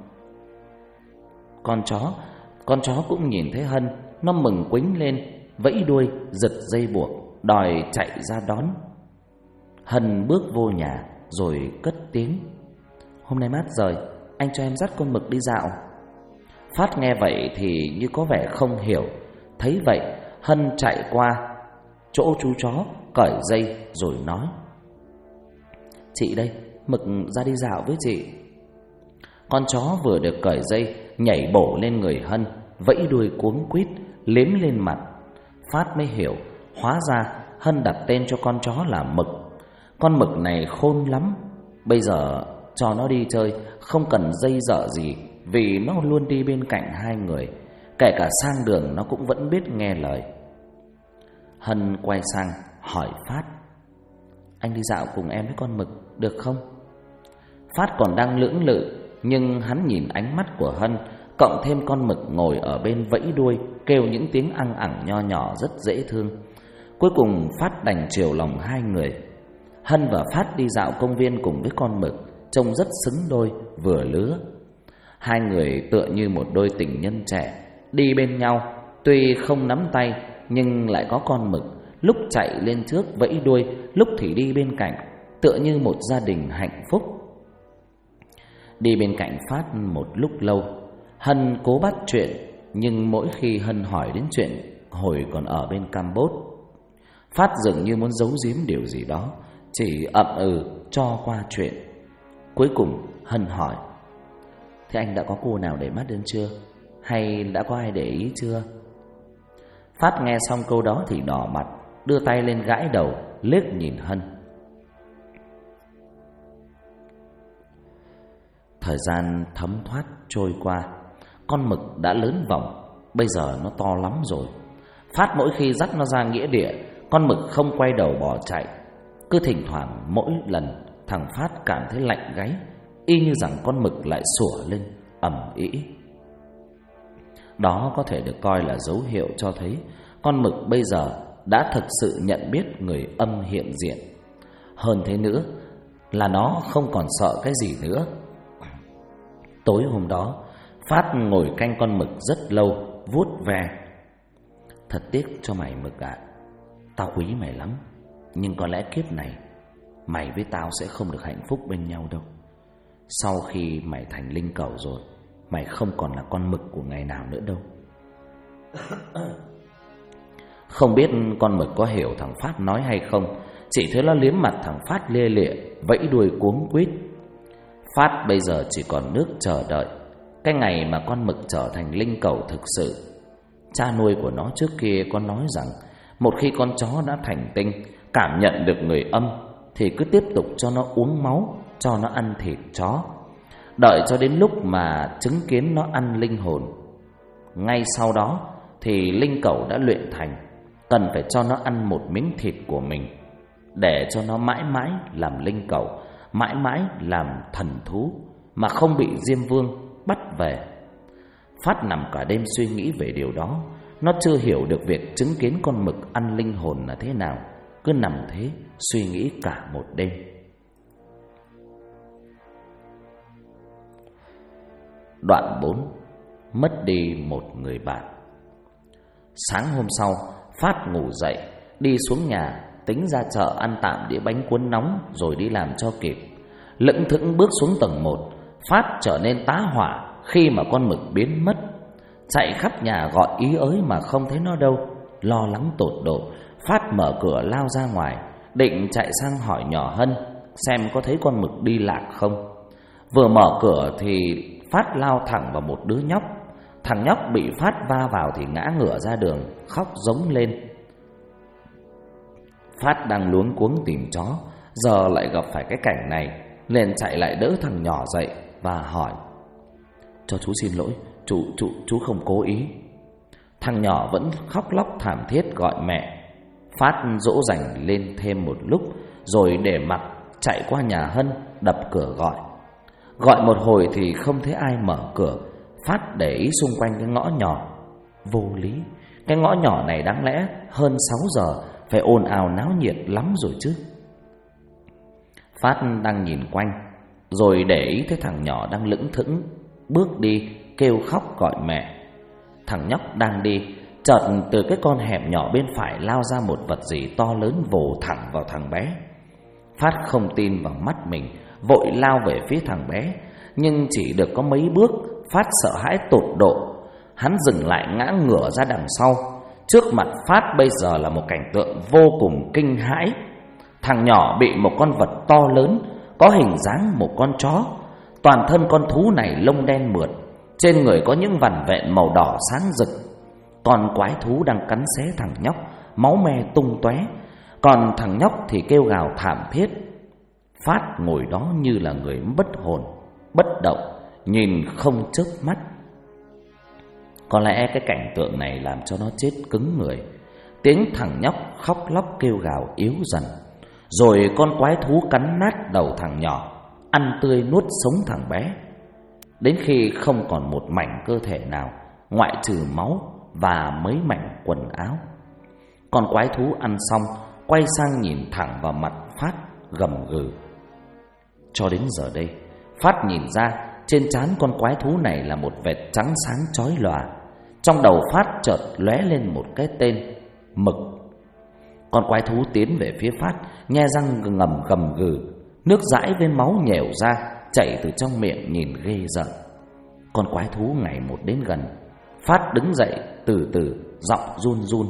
con chó cũng nhìn thấy Hân, nó mừng quính lên, vẫy đuôi, giật dây buộc, đòi chạy ra đón. Hân bước vô nhà rồi cất tiếng: "Hôm nay mát rồi, anh cho em dắt con Mực đi dạo." Phát nghe vậy thì như có vẻ không hiểu. Thấy vậy, Hân chạy qua chỗ chú chó, cởi dây rồi nói: "Chị đây, Mực ra đi dạo với chị." Con chó vừa được cởi dây, nhảy bổ lên người Hân, vẫy đuôi cuống quýt, liếm lên mặt. Phát mới hiểu, hóa ra Hân đặt tên cho con chó là Mực. Con Mực này khôn lắm, bây giờ cho nó đi chơi không cần dây dợ gì, vì nó luôn đi bên cạnh hai người, kể cả sang đường nó cũng vẫn biết nghe lời. Hân quay sang hỏi Phát: "Anh đi dạo cùng em với con Mực được không?" Phát còn đang lưỡng lự, nhưng hắn nhìn ánh mắt của Hân, cộng thêm con Mực ngồi ở bên vẫy đuôi, kêu những tiếng ăng ẳng nho nhỏ rất dễ thương. Cuối cùng Phát đành chiều lòng hai người. Hân và Phát đi dạo công viên cùng với con Mực, trông rất xứng đôi, vừa lứa. Hai người tựa như một đôi tình nhân trẻ, đi bên nhau, tuy không nắm tay nhưng lại có con Mực lúc chạy lên trước vẫy đuôi, lúc thì đi bên cạnh, tựa như một gia đình hạnh phúc. Đi bên cạnh Phát một lúc lâu, Hân cố bắt chuyện, nhưng mỗi khi Hân hỏi đến chuyện hồi còn ở bên Campuchia, Phát dường như muốn giấu giếm điều gì đó, chỉ ậm ừ cho qua chuyện. Cuối cùng Hân hỏi: "Thế anh đã có cô nào để mắt đến chưa? Hay đã có ai để ý chưa?" Phát nghe xong câu đó thì đỏ mặt, đưa tay lên gãi đầu, liếc nhìn Hân. Thời gian thấm thoát trôi qua, con Mực đã lớn vòng, bây giờ nó to lắm rồi. Phát mỗi khi dắt nó ra nghĩa địa, con Mực không quay đầu bỏ chạy. Cứ thỉnh thoảng mỗi lần thằng Phát cảm thấy lạnh gáy, y như rằng con Mực lại sủa lên ầm ĩ. Đó có thể được coi là dấu hiệu cho thấy con Mực bây giờ đã thực sự nhận biết người âm hiện diện. Hơn thế nữa là nó không còn sợ cái gì nữa. Tối hôm đó, Phát ngồi canh con mực rất lâu, vuốt ve. Thật tiếc cho mày Mực ạ. Tao quý mày lắm, nhưng có lẽ kiếp này mày với tao sẽ không được hạnh phúc bên nhau đâu. Sau khi mày thành linh cẩu rồi, mày không còn là con mực của ngày nào nữa đâu. Không biết con mực có hiểu thằng Phát nói hay không, chỉ thấy nó liếm mặt thằng Phát lia lịa, vẫy đuôi cuống quýt. Phát bây giờ chỉ còn nước chờ đợi cái ngày mà con mực trở thành linh cẩu thực sự. Cha nuôi của nó trước kia có nói rằng một khi con chó đã thành tinh, cảm nhận được người âm, thì cứ tiếp tục cho nó uống máu, cho nó ăn thịt chó, đợi cho đến lúc mà chứng kiến nó ăn linh hồn. Ngay sau đó thì linh cẩu đã luyện thành, cần phải cho nó ăn một miếng thịt của mình, để cho nó mãi mãi làm linh cẩu, mãi mãi làm thần thú, mà không bị Diêm Vương bắt về. Phát nằm cả đêm suy nghĩ về điều đó. Nó chưa hiểu được việc chứng kiến con mực ăn linh hồn là thế nào, cứ nằm thế suy nghĩ cả một đêm. Đoạn 4. Mất đi một người bạn. Sáng hôm sau, Phát ngủ dậy, đi xuống nhà, tính ra chợ ăn tạm đĩa bánh cuốn nóng rồi đi làm cho kịp. Lững thững bước xuống tầng 1, Phát trở nên tá hỏa khi mà con mực biến mất. Chạy khắp nhà gọi ý ới mà không thấy nó đâu. Lo lắng tột độ, Phát mở cửa lao ra ngoài, định chạy sang hỏi nhỏ Hân xem có thấy con mực đi lạc không. Vừa mở cửa thì Phát lao thẳng vào một đứa nhóc. Thằng nhóc bị Phát va vào thì ngã ngửa ra đường, khóc rống lên. Phát đang luống cuống tìm chó, giờ lại gặp phải cái cảnh này, liền chạy lại đỡ thằng nhỏ dậy và hỏi: "Cho chú xin lỗi, chú không cố ý." Thằng nhỏ vẫn khóc lóc thảm thiết gọi mẹ. Phát dỗ dành lên thêm một lúc rồi để mặc, chạy qua nhà Hân đập cửa gọi. Gọi một hồi thì không thấy ai mở cửa. Phát để ý xung quanh cái ngõ nhỏ. Vô lý, cái ngõ nhỏ này đáng lẽ hơn 6 giờ phải ồn ào náo nhiệt lắm rồi chứ. Phát đang nhìn quanh, rồi để ý thấy thằng nhỏ đang lững thững bước đi, kêu khóc gọi mẹ. Thằng nhóc đang đi, chợt từ cái con hẻm nhỏ bên phải lao ra một vật gì to lớn vồ thẳng vào thằng bé. Phát không tin vào mắt mình, vội lao về phía thằng bé, nhưng chỉ được có mấy bước, Phát sợ hãi tột độ. Hắn dừng lại ngã ngửa ra đằng sau. Trước mặt Phát bây giờ là một cảnh tượng vô cùng kinh hãi. Thằng nhỏ bị một con vật to lớn, có hình dáng một con chó. Toàn thân con thú này lông đen mượt, trên người có những vằn vện màu đỏ sáng rực. Con quái thú đang cắn xé thằng nhóc, máu me tung tóe. Còn thằng nhóc thì kêu gào thảm thiết. Phát ngồi đó như là người bất hồn, bất động, nhìn không chớp mắt. Có lẽ cái cảnh tượng này làm cho nó chết cứng người. Tiếng thằng nhóc khóc lóc kêu gào yếu dần, rồi con quái thú cắn nát đầu thằng nhỏ, ăn tươi nuốt sống thằng bé, đến khi không còn một mảnh cơ thể nào ngoại trừ máu và mấy mảnh quần áo. Con quái thú ăn xong, quay sang nhìn thẳng vào mặt Phát, gầm gừ. Cho đến giờ đây, Phát nhìn ra trên trán con quái thú này là một vệt trắng sáng chói lòa. Trong đầu Phát chợt lóe lên một cái tên: Mực. Con quái thú tiến về phía Phát, nhe răng ngầm gầm gừ, nước dãi với máu nhèo ra chảy từ trong miệng nhìn ghê rợn. Con quái thú ngày một đến gần. Phát đứng dậy từ từ, giọng run run: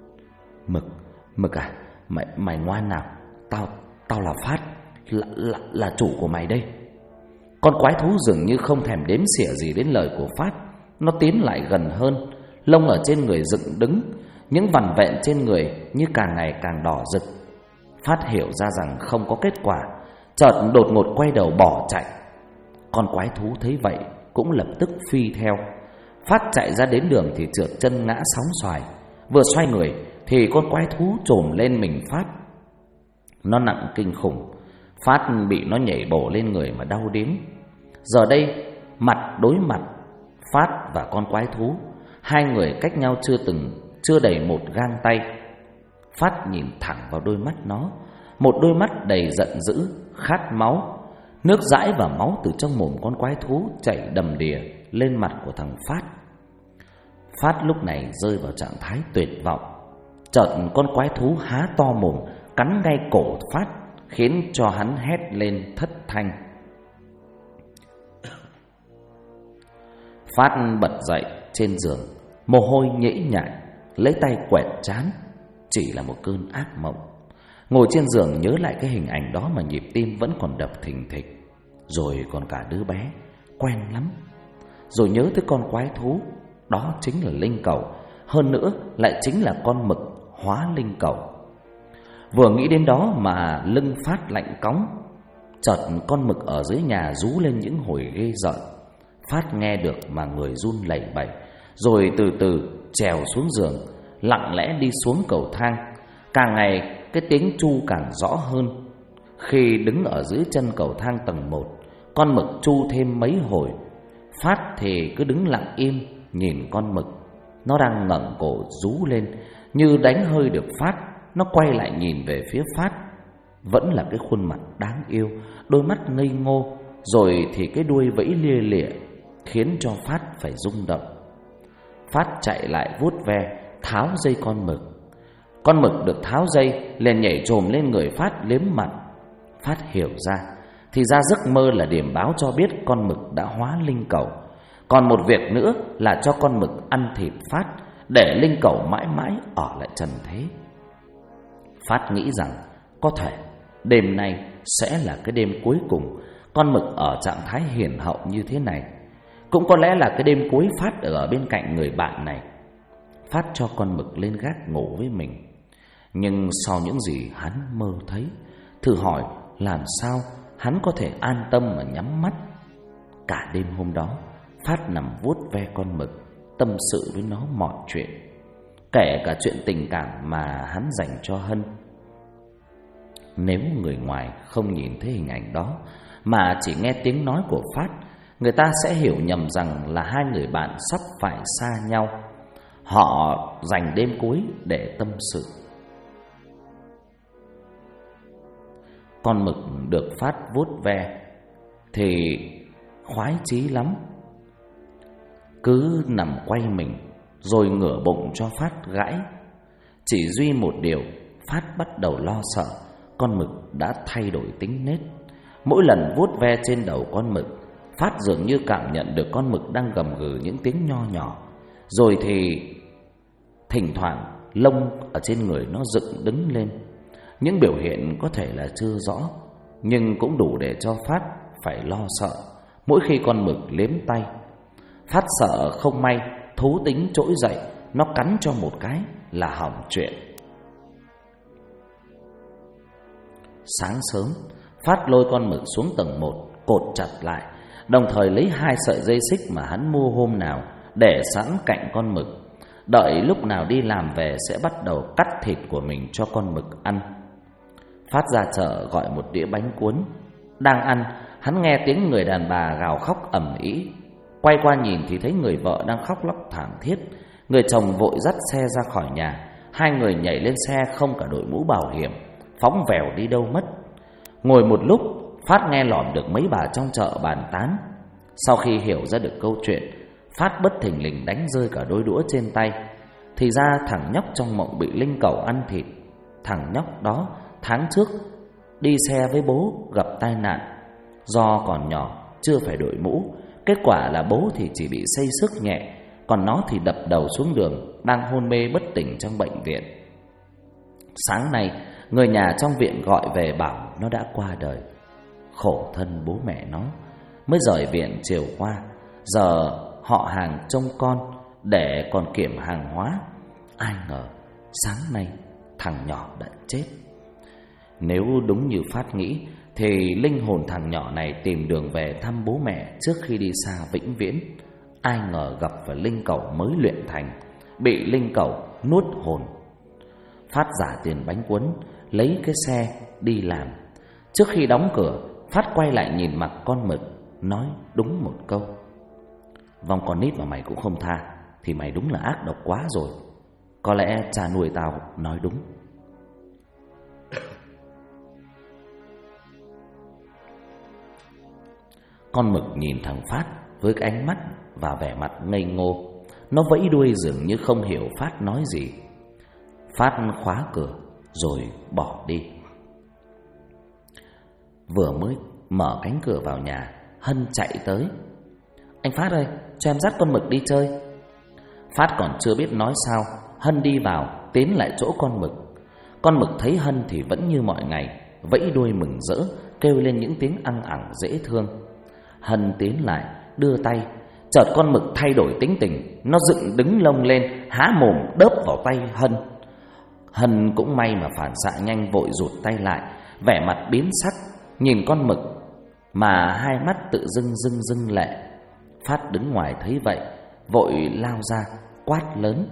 Mực à, mày ngoan nào, tao là Phát, là chủ của mày đây. Con quái thú dường như không thèm đếm xỉa gì đến lời của Phát. Nó tiến lại gần hơn, lông ở trên người dựng đứng, những vằn vện trên người như càng ngày càng đỏ rực. Phát hiểu ra rằng không có kết quả, chợt đột ngột quay đầu bỏ chạy. Con quái thú thấy vậy cũng lập tức phi theo. Phát chạy ra đến đường thì trượt chân ngã sóng xoài. Vừa xoay người thì con quái thú chồm lên mình Phát. Nó nặng kinh khủng. Phát bị nó nhảy bổ lên người mà đau điếng. Giờ đây mặt đối mặt, Phát và con quái thú, hai người cách nhau chưa đầy một gang tay. Phát nhìn thẳng vào đôi mắt nó, một đôi mắt đầy giận dữ, khát máu. Nước dãi và máu từ trong mồm con quái thú chảy đầm đìa lên mặt của thằng Phát. Phát lúc này rơi vào trạng thái tuyệt vọng. Chợt con quái thú há to mồm cắn ngay cổ Phát, khiến cho hắn hét lên thất thanh. Phát bật dậy trên giường, mồ hôi nhễ nhại, lấy tay quẹt trán. Chỉ là một cơn ác mộng. Ngồi trên giường nhớ lại cái hình ảnh đó mà nhịp tim vẫn còn đập thình thịch. Rồi còn cả đứa bé, quen lắm. Rồi nhớ tới con quái thú, đó chính là linh cẩu. Hơn nữa lại chính là con mực hóa linh cẩu. Vừa nghĩ đến đó mà lưng Phát lạnh cóng. Chợt con mực ở dưới nhà rú lên những hồi ghê rợn. Phát nghe được mà người run lẩy bẩy. Rồi từ từ trèo xuống giường, lặng lẽ đi xuống cầu thang. Càng ngày cái tiếng chu càng rõ hơn. Khi đứng ở dưới chân cầu thang tầng 1, con mực chu thêm mấy hồi. Phát thì cứ đứng lặng im nhìn con mực. Nó đang ngẩng cổ rú lên, như đánh hơi được Phát. Nó quay lại nhìn về phía Phát. Vẫn là cái khuôn mặt đáng yêu, đôi mắt ngây ngô, rồi thì cái đuôi vẫy lia lịa, khiến cho Phát phải rung động. Phát chạy lại vuốt ve, tháo dây con mực. Con mực được tháo dây liền nhảy chồm lên người Phát liếm mặt. Phát hiểu ra, thì ra giấc mơ là điểm báo cho biết con mực đã hóa linh cẩu. Còn một việc nữa là cho con mực ăn thịt Phát, để linh cẩu mãi mãi ở lại trần thế. Phát nghĩ rằng có thể đêm nay sẽ là cái đêm cuối cùng con mực ở trạng thái hiền hậu như thế này. Cũng có lẽ là cái đêm cuối Phát ở bên cạnh người bạn này. Phát cho con mực lên gác ngủ với mình. Nhưng sau những gì hắn mơ thấy, thử hỏi làm sao hắn có thể an tâm mà nhắm mắt. Cả đêm hôm đó, Phát nằm vuốt ve con mực, tâm sự với nó mọi chuyện, kể cả chuyện tình cảm mà hắn dành cho Hân. Nếu người ngoài không nhìn thấy hình ảnh đó, mà chỉ nghe tiếng nói của Phát, người ta sẽ hiểu nhầm rằng là hai người bạn sắp phải xa nhau. Họ dành đêm cuối để tâm sự. Con mực được Phát vuốt ve thì khoái chí lắm, cứ nằm quay mình rồi ngửa bụng cho Phát gãi. Chỉ duy một điều, Phát bắt đầu lo sợ con mực đã thay đổi tính nết. Mỗi lần vuốt ve trên đầu con mực, Phát dường như cảm nhận được con mực đang gầm gừ những tiếng nho nhỏ. Rồi thì thỉnh thoảng lông ở trên người nó dựng đứng lên. Những biểu hiện có thể là chưa rõ, nhưng cũng đủ để cho Phát phải lo sợ mỗi khi con mực liếm tay. Phát sợ không may thú tính trỗi dậy, nó cắn cho một cái là hỏng chuyện. Sáng sớm, Phát lôi con mực xuống tầng 1, cột chặt lại, đồng thời lấy 2 sợi dây xích mà hắn mua hôm nào để sẵn cạnh con mực. Đợi lúc nào đi làm về sẽ bắt đầu cắt thịt của mình cho con mực ăn. Phát ra chợ gọi một đĩa bánh cuốn. Đang ăn, hắn nghe tiếng người đàn bà gào khóc ầm ĩ. Quay qua nhìn thì thấy người vợ đang khóc lóc thảm thiết. Người chồng vội dắt xe ra khỏi nhà. Hai người nhảy lên xe không cả đội mũ bảo hiểm, phóng vèo đi đâu mất. Ngồi một lúc, Phát nghe lỏm được mấy bà trong chợ bàn tán. Sau khi hiểu ra được câu chuyện, Phát bất thình lình đánh rơi cả đôi đũa trên tay. Thì ra thằng nhóc trong mộng bị linh cẩu ăn thịt. Thằng nhóc đó tháng trước đi xe với bố gặp tai nạn. Do còn nhỏ chưa phải đội mũ, kết quả là bố thì chỉ bị xây xước nhẹ, còn nó thì đập đầu xuống đường, đang hôn mê bất tỉnh trong bệnh viện. Sáng nay người nhà trong viện gọi về bảo nó đã qua đời. Khổ thân bố mẹ nó, mới rời viện chiều qua, giờ họ hàng trông con để còn kiểm hàng hóa. Ai ngờ sáng nay thằng nhỏ đã chết. Nếu đúng như Phát nghĩ thì linh hồn thằng nhỏ này tìm đường về thăm bố mẹ trước khi đi xa vĩnh viễn. Ai ngờ gặp phải linh cẩu mới luyện thành, bị linh cẩu nuốt hồn. Phát giả tiền bánh cuốn, lấy cái xe đi làm. Trước khi đóng cửa, Phát quay lại nhìn mặt con mực, nói đúng một câu: vong con nít mà mày cũng không tha, thì mày đúng là ác độc quá rồi. Có lẽ cha nuôi tao nói đúng. Con mực nhìn thằng Phát với cái ánh mắt và vẻ mặt ngây ngô. Nó vẫy đuôi dường như không hiểu Phát nói gì. Phát khóa cửa rồi bỏ đi. Vừa mới mở cánh cửa vào nhà, Hân chạy tới. Anh Phát ơi, cho em dắt con mực đi chơi. Phát còn chưa biết nói sao, Hân đi vào tiến lại chỗ con mực. Con mực thấy Hân thì vẫn như mọi ngày, vẫy đuôi mừng rỡ, kêu lên những tiếng ăng ẳng dễ thương. Hân tiến lại đưa tay, chợt con mực thay đổi tính tình. Nó dựng đứng lông lên, há mồm đớp vào tay Hân. Hân cũng may mà phản xạ nhanh, vội rụt tay lại, vẻ mặt biến sắc nhìn con mực mà hai mắt tự dưng lệ. Phát đứng ngoài thấy vậy vội lao ra quát lớn: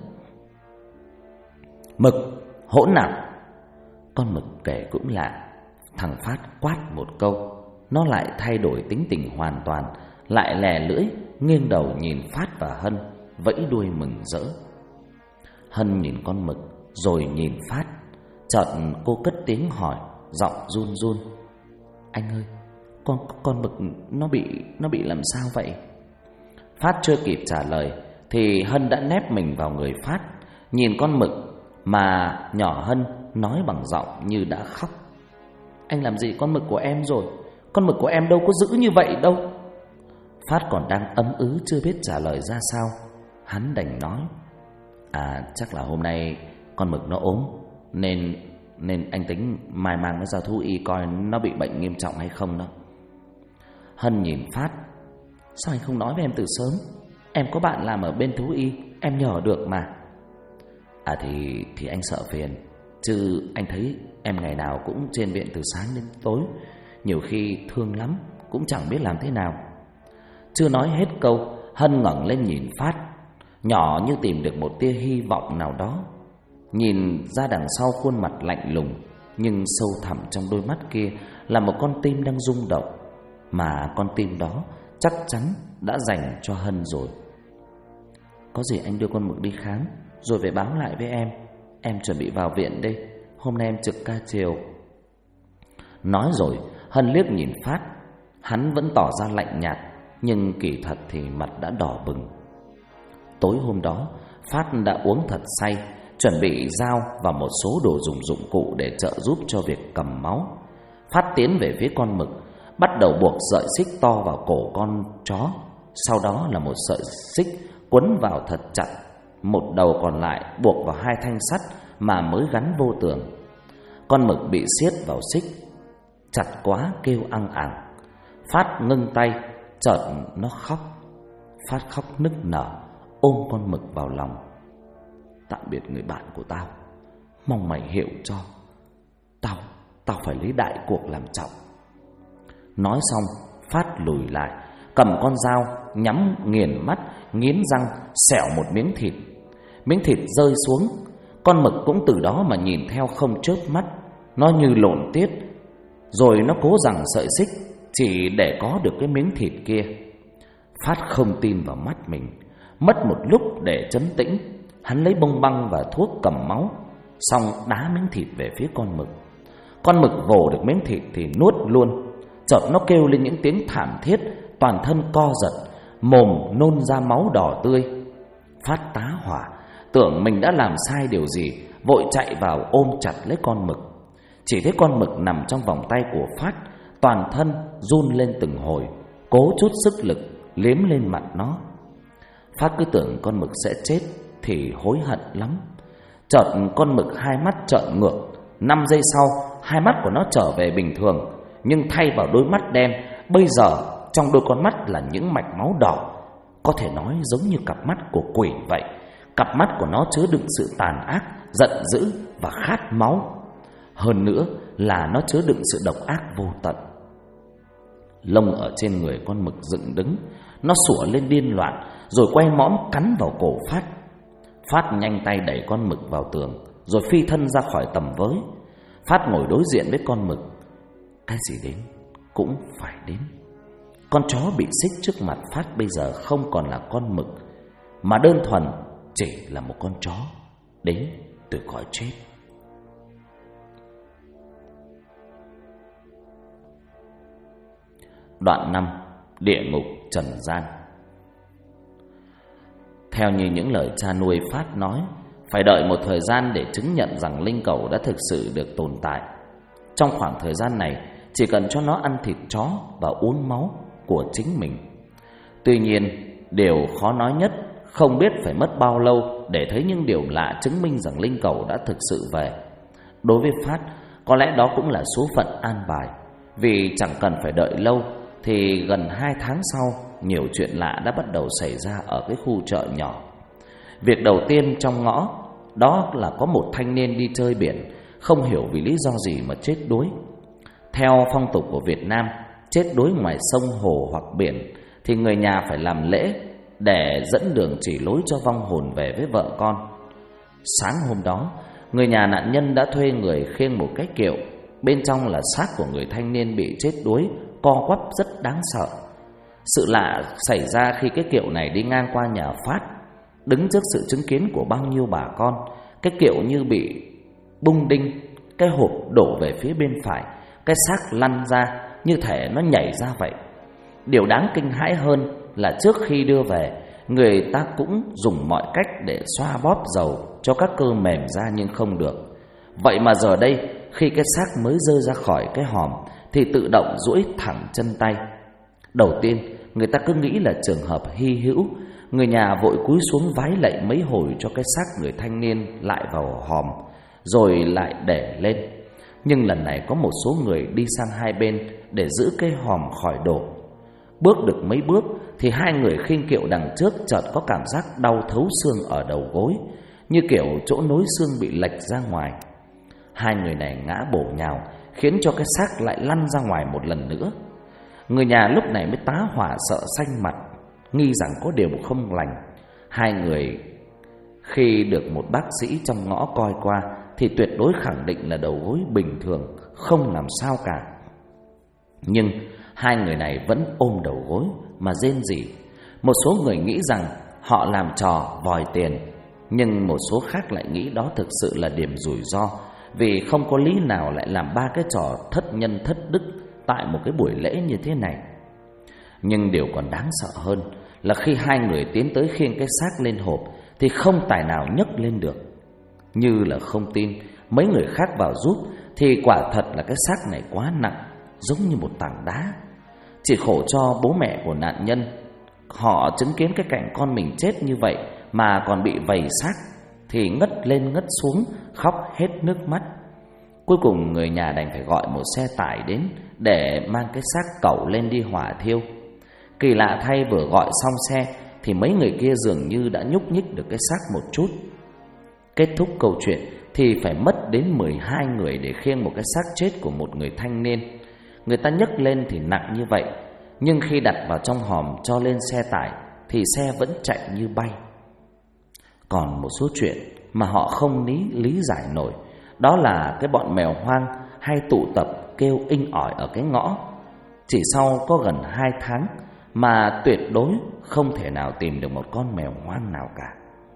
Mực, hỗn nào! Con mực kể cũng lạ, thằng Phát quát một câu, nó lại thay đổi tính tình hoàn toàn, lại lè lưỡi nghiêng đầu nhìn Phát và Hân, vẫy đuôi mừng rỡ. Hân nhìn con mực rồi nhìn Phát, chợt cô cất tiếng hỏi, giọng run run: Anh ơi, con mực nó bị làm sao vậy? Phát chưa kịp trả lời thì Hân đã nép mình vào người Phát, nhìn con mực mà nhỏ Hân nói bằng giọng như đã khóc: Anh làm gì con mực của em rồi? Con mực của em đâu có dữ như vậy đâu. Phát còn đang ấm ứ chưa biết trả lời ra sao, hắn đành nói: chắc là hôm nay con mực nó ốm, nên anh tính mai mang nó ra thú y coi nó bị bệnh nghiêm trọng hay không đó. Hân nhìn Phát: Sao anh không nói với em từ sớm? Em có bạn làm ở bên thú y, em nhờ được mà. Thì anh sợ phiền, chứ anh thấy em ngày nào cũng trên viện từ sáng đến tối, nhiều khi thương lắm cũng chẳng biết làm thế nào. Chưa nói hết câu, Hân ngẩng lên nhìn Phát, nhỏ như tìm được một tia hy vọng nào đó. Nhìn ra đằng sau khuôn mặt lạnh lùng, nhưng sâu thẳm trong đôi mắt kia là một con tim đang rung động, mà con tim đó chắc chắn đã dành cho Hân rồi. Có gì anh đưa con mực đi khám rồi về báo lại với em chuẩn bị vào viện đây, hôm nay em trực ca chiều. Nói rồi Hân liếc nhìn Phát, hắn vẫn tỏ ra lạnh nhạt, nhưng kỳ thật thì mặt đã đỏ bừng. Tối hôm đó Phát đã uống thật say, chuẩn bị dao và một số đồ dụng cụ để trợ giúp cho việc cầm máu. Phát tiến về phía con mực, bắt đầu buộc sợi xích to vào cổ con chó. Sau đó là một sợi xích quấn vào thật chặt, một đầu còn lại buộc vào hai thanh sắt mà mới gắn vô tường. Con mực bị siết vào xích chặt quá, kêu ăng ẳng. Phát ngưng tay, chợt nó khóc. Phát khóc nức nở, ôm con mực vào lòng: Tạm biệt người bạn của tao, mong mày hiểu cho. Tao phải lấy đại cuộc làm trọng. Nói xong Phát lùi lại, cầm con dao nhắm nghiền mắt, nghiến răng xẻo một miếng thịt. Miếng thịt rơi xuống, con mực cũng từ đó mà nhìn theo không chớp mắt. Nó như lộn tiết, rồi nó cố giằng sợi xích chỉ để có được cái miếng thịt kia. Phát không tin vào mắt mình. Mất một lúc để trấn tĩnh, hắn lấy bông băng và thuốc cầm máu, xong đá miếng thịt về phía con mực. Con mực vồ được miếng thịt thì nuốt luôn. Chợt nó kêu lên những tiếng thảm thiết, toàn thân co giật, mồm nôn ra máu đỏ tươi. Phát tá hỏa, tưởng mình đã làm sai điều gì, vội chạy vào ôm chặt lấy con mực. Chỉ thấy con mực nằm trong vòng tay của Phát, toàn thân run lên từng hồi, cố chút sức lực liếm lên mặt nó. Phát cứ tưởng con mực sẽ chết thì hối hận lắm. Chợt con mực hai mắt trợn ngược, 5 giây sau hai mắt của nó trở về bình thường, nhưng thay vào đôi mắt đen, bây giờ trong đôi con mắt là những mạch máu đỏ, có thể nói giống như cặp mắt của quỷ vậy. Cặp mắt của nó chứa đựng sự tàn ác, giận dữ và khát máu. Hơn nữa là nó chứa đựng sự độc ác vô tận. Lông ở trên người con mực dựng đứng, nó sủa lên điên loạn, rồi quay mõm cắn vào cổ Phát. Phát nhanh tay đẩy con mực vào tường, rồi phi thân ra khỏi tầm với. Phát ngồi đối diện với con mực. Cái gì đến cũng phải đến. Con chó bị xích trước mặt Phát bây giờ không còn là con mực, mà đơn thuần chỉ là một con chó đến từ cõi chết. Đoạn 5. địa ngục trần gian. Theo như những lời cha nuôi Phát nói, phải đợi một thời gian để chứng nhận rằng linh cẩu đã thực sự được tồn tại. Trong khoảng thời gian này, chỉ cần cho nó ăn thịt chó và uống máu của chính mình. Tuy nhiên, điều khó nói nhất, không biết phải mất bao lâu để thấy những điều lạ chứng minh rằng linh cẩu đã thực sự về. Đối với Phát, có lẽ đó cũng là số phận an bài, vì chẳng cần phải đợi lâu thì gần 2 tháng sau, nhiều chuyện lạ đã bắt đầu xảy ra ở cái khu chợ nhỏ. Việc đầu tiên trong ngõ đó là có một thanh niên đi chơi biển, không hiểu vì lý do gì mà chết đuối. Theo phong tục của Việt Nam, chết đuối ngoài sông hồ hoặc biển thì người nhà phải làm lễ để dẫn đường chỉ lối cho vong hồn về với vợ con. Sáng hôm đó, người nhà nạn nhân đã thuê người khiêng một cái kiệu, bên trong là xác của người thanh niên bị chết đuối, co quắp rất đáng sợ. Sự lạ xảy ra khi cái kiệu này đi ngang qua nhà Phát. Đứng trước sự chứng kiến của bao nhiêu bà con, cái kiệu như bị bung đinh, cái hộp đổ về phía bên phải, cái xác lăn ra như thể nó nhảy ra vậy. Điều đáng kinh hãi hơn là trước khi đưa về, người ta cũng dùng mọi cách để xoa bóp dầu cho các cơ mềm ra nhưng không được. Vậy mà giờ đây, khi cái xác mới rơi ra khỏi cái hòm thì tự động duỗi thẳng chân tay. Đầu tiên, người ta cứ nghĩ là trường hợp hy hữu. Người nhà vội cúi xuống vái lạy mấy hồi cho cái xác người thanh niên lại vào hòm, rồi lại để lên. Nhưng lần này có một số người đi sang hai bên để giữ cái hòm khỏi đổ. Bước được mấy bước thì hai người khiêng kiệu đằng trước chợt có cảm giác đau thấu xương ở đầu gối, như kiểu chỗ nối xương bị lệch ra ngoài. Hai người này ngã bổ nhào, khiến cho cái xác lại lăn ra ngoài một lần nữa. Người nhà lúc này mới tá hỏa sợ xanh mặt, nghi rằng có điều không lành. Hai người khi được một bác sĩ trong ngõ coi qua thì tuyệt đối khẳng định là đầu gối bình thường, không làm sao cả. Nhưng hai người này vẫn ôm đầu gối mà rên rỉ. Một số người nghĩ rằng họ làm trò vòi tiền, nhưng một số khác lại nghĩ đó thực sự là điểm rủi ro, vì không có lý nào lại làm ba cái trò thất nhân thất đức tại một cái buổi lễ như thế này. Nhưng điều còn đáng sợ hơn là khi hai người tiến tới khiêng cái xác lên hộp thì không tài nào nhấc lên được. Như là không tin, mấy người khác vào giúp thì quả thật là cái xác này quá nặng, giống như một tảng đá. Chỉ khổ cho bố mẹ của nạn nhân, họ chứng kiến cái cảnh con mình chết như vậy mà còn bị vầy xác thì ngất lên ngất xuống, khóc hết nước mắt. Cuối cùng người nhà đành phải gọi một xe tải đến để mang cái xác cẩu lên đi hỏa thiêu. Kỳ lạ thay, vừa gọi xong xe thì mấy người kia dường như đã nhúc nhích được cái xác một chút. Kết thúc câu chuyện thì phải mất đến 12 người để khiêng một cái xác chết của một người thanh niên. Người ta nhấc lên thì nặng như vậy, nhưng khi đặt vào trong hòm cho lên xe tải thì xe vẫn chạy như bay. Còn một số chuyện mà họ không lý giải nổi, đó là cái bọn mèo hoang hay tụ tập kêu inh ỏi ở cái ngõ. Chỉ sau có gần 2 tháng mà tuyệt đối không thể nào tìm được một con mèo hoang nào cả.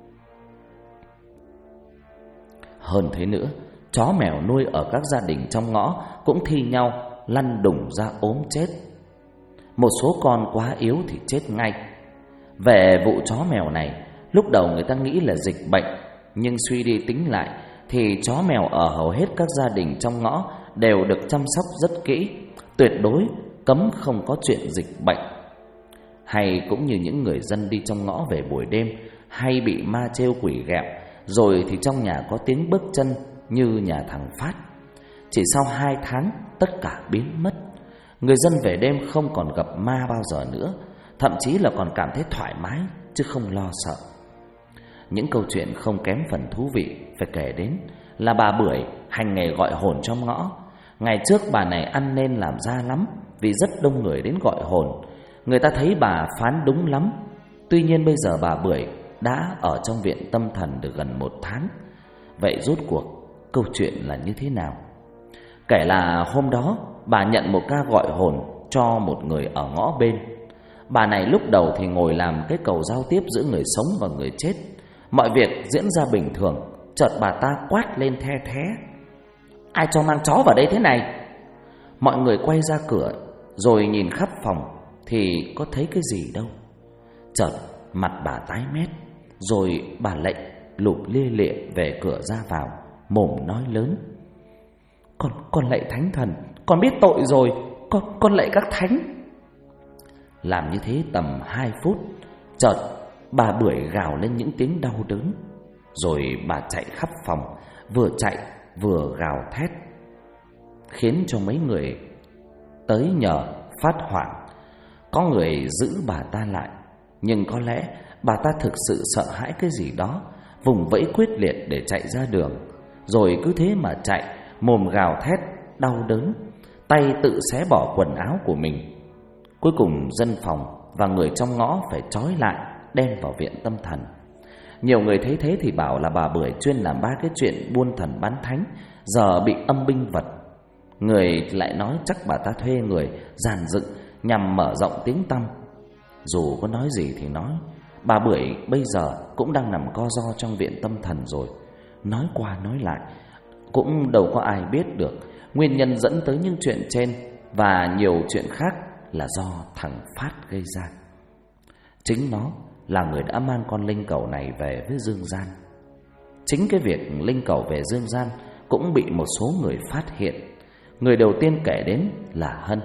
Hơn thế nữa, chó mèo nuôi ở các gia đình trong ngõ cũng thi nhau lăn đùng ra ốm chết. Một số con quá yếu thì chết ngay. Về vụ chó mèo này, lúc đầu người ta nghĩ là dịch bệnh, nhưng suy đi tính lại thì chó mèo ở hầu hết các gia đình trong ngõ đều được chăm sóc rất kỹ, tuyệt đối cấm không có chuyện dịch bệnh. Hay cũng như những người dân đi trong ngõ về buổi đêm hay bị ma trêu quỷ ghẹo, rồi thì trong nhà có tiếng bước chân như nhà thằng Phát. Chỉ sau 2 tháng tất cả biến mất. Người dân về đêm không còn gặp ma bao giờ nữa, thậm chí là còn cảm thấy thoải mái chứ không lo sợ. Những câu chuyện không kém phần thú vị phải kể đến là bà Bưởi hành nghề gọi hồn trong ngõ. Ngày trước bà này ăn nên làm ra lắm, vì rất đông người đến gọi hồn. Người ta thấy bà phán đúng lắm. Tuy nhiên bây giờ bà Bưởi đã ở trong viện tâm thần được gần 1 tháng. Vậy rốt cuộc câu chuyện là như thế nào? Kể là hôm đó bà nhận một ca gọi hồn cho một người ở ngõ bên. Bà này lúc đầu thì ngồi làm cái cầu giao tiếp giữa người sống và người chết. Mọi việc diễn ra bình thường. Chợt bà ta quát lên the thé: "Ai cho mang chó vào đây thế này?" Mọi người quay ra cửa rồi nhìn khắp phòng, thì có thấy cái gì đâu. Chợt mặt bà tái mét, rồi bà lệnh lụp lia lịa về cửa ra vào, mồm nói lớn: Con lạy thánh thần, con biết tội rồi, con lạy các thánh. Làm như thế tầm 2 phút, chợt bà Bưởi gào lên những tiếng đau đớn, rồi bà chạy khắp phòng, vừa chạy vừa gào thét, khiến cho mấy người tới nhờ phát hoảng. Có người giữ bà ta lại, nhưng có lẽ bà ta thực sự sợ hãi cái gì đó, vùng vẫy quyết liệt để chạy ra đường. Rồi cứ thế mà chạy, mồm gào thét đau đớn, tay tự xé bỏ quần áo của mình. Cuối cùng dân phòng và người trong ngõ phải trói lại, đem vào viện tâm thần. Nhiều người thấy thế thì bảo là bà Bưởi chuyên làm 3 cái chuyện buôn thần bán thánh, giờ bị âm binh vật. Người lại nói chắc bà ta thuê người dàn dựng nhằm mở rộng tiếng tăm. Dù có nói gì thì nói, bà Bưởi bây giờ cũng đang nằm co ro trong viện tâm thần rồi. Nói qua nói lại cũng đâu có ai biết được nguyên nhân dẫn tới những chuyện trên và nhiều chuyện khác là do thằng Phát gây ra. Chính nó là người đã mang con linh cẩu này về với Dương Gian. Chính cái việc linh cẩu về Dương Gian cũng bị một số người phát hiện. Người đầu tiên kể đến là Hân.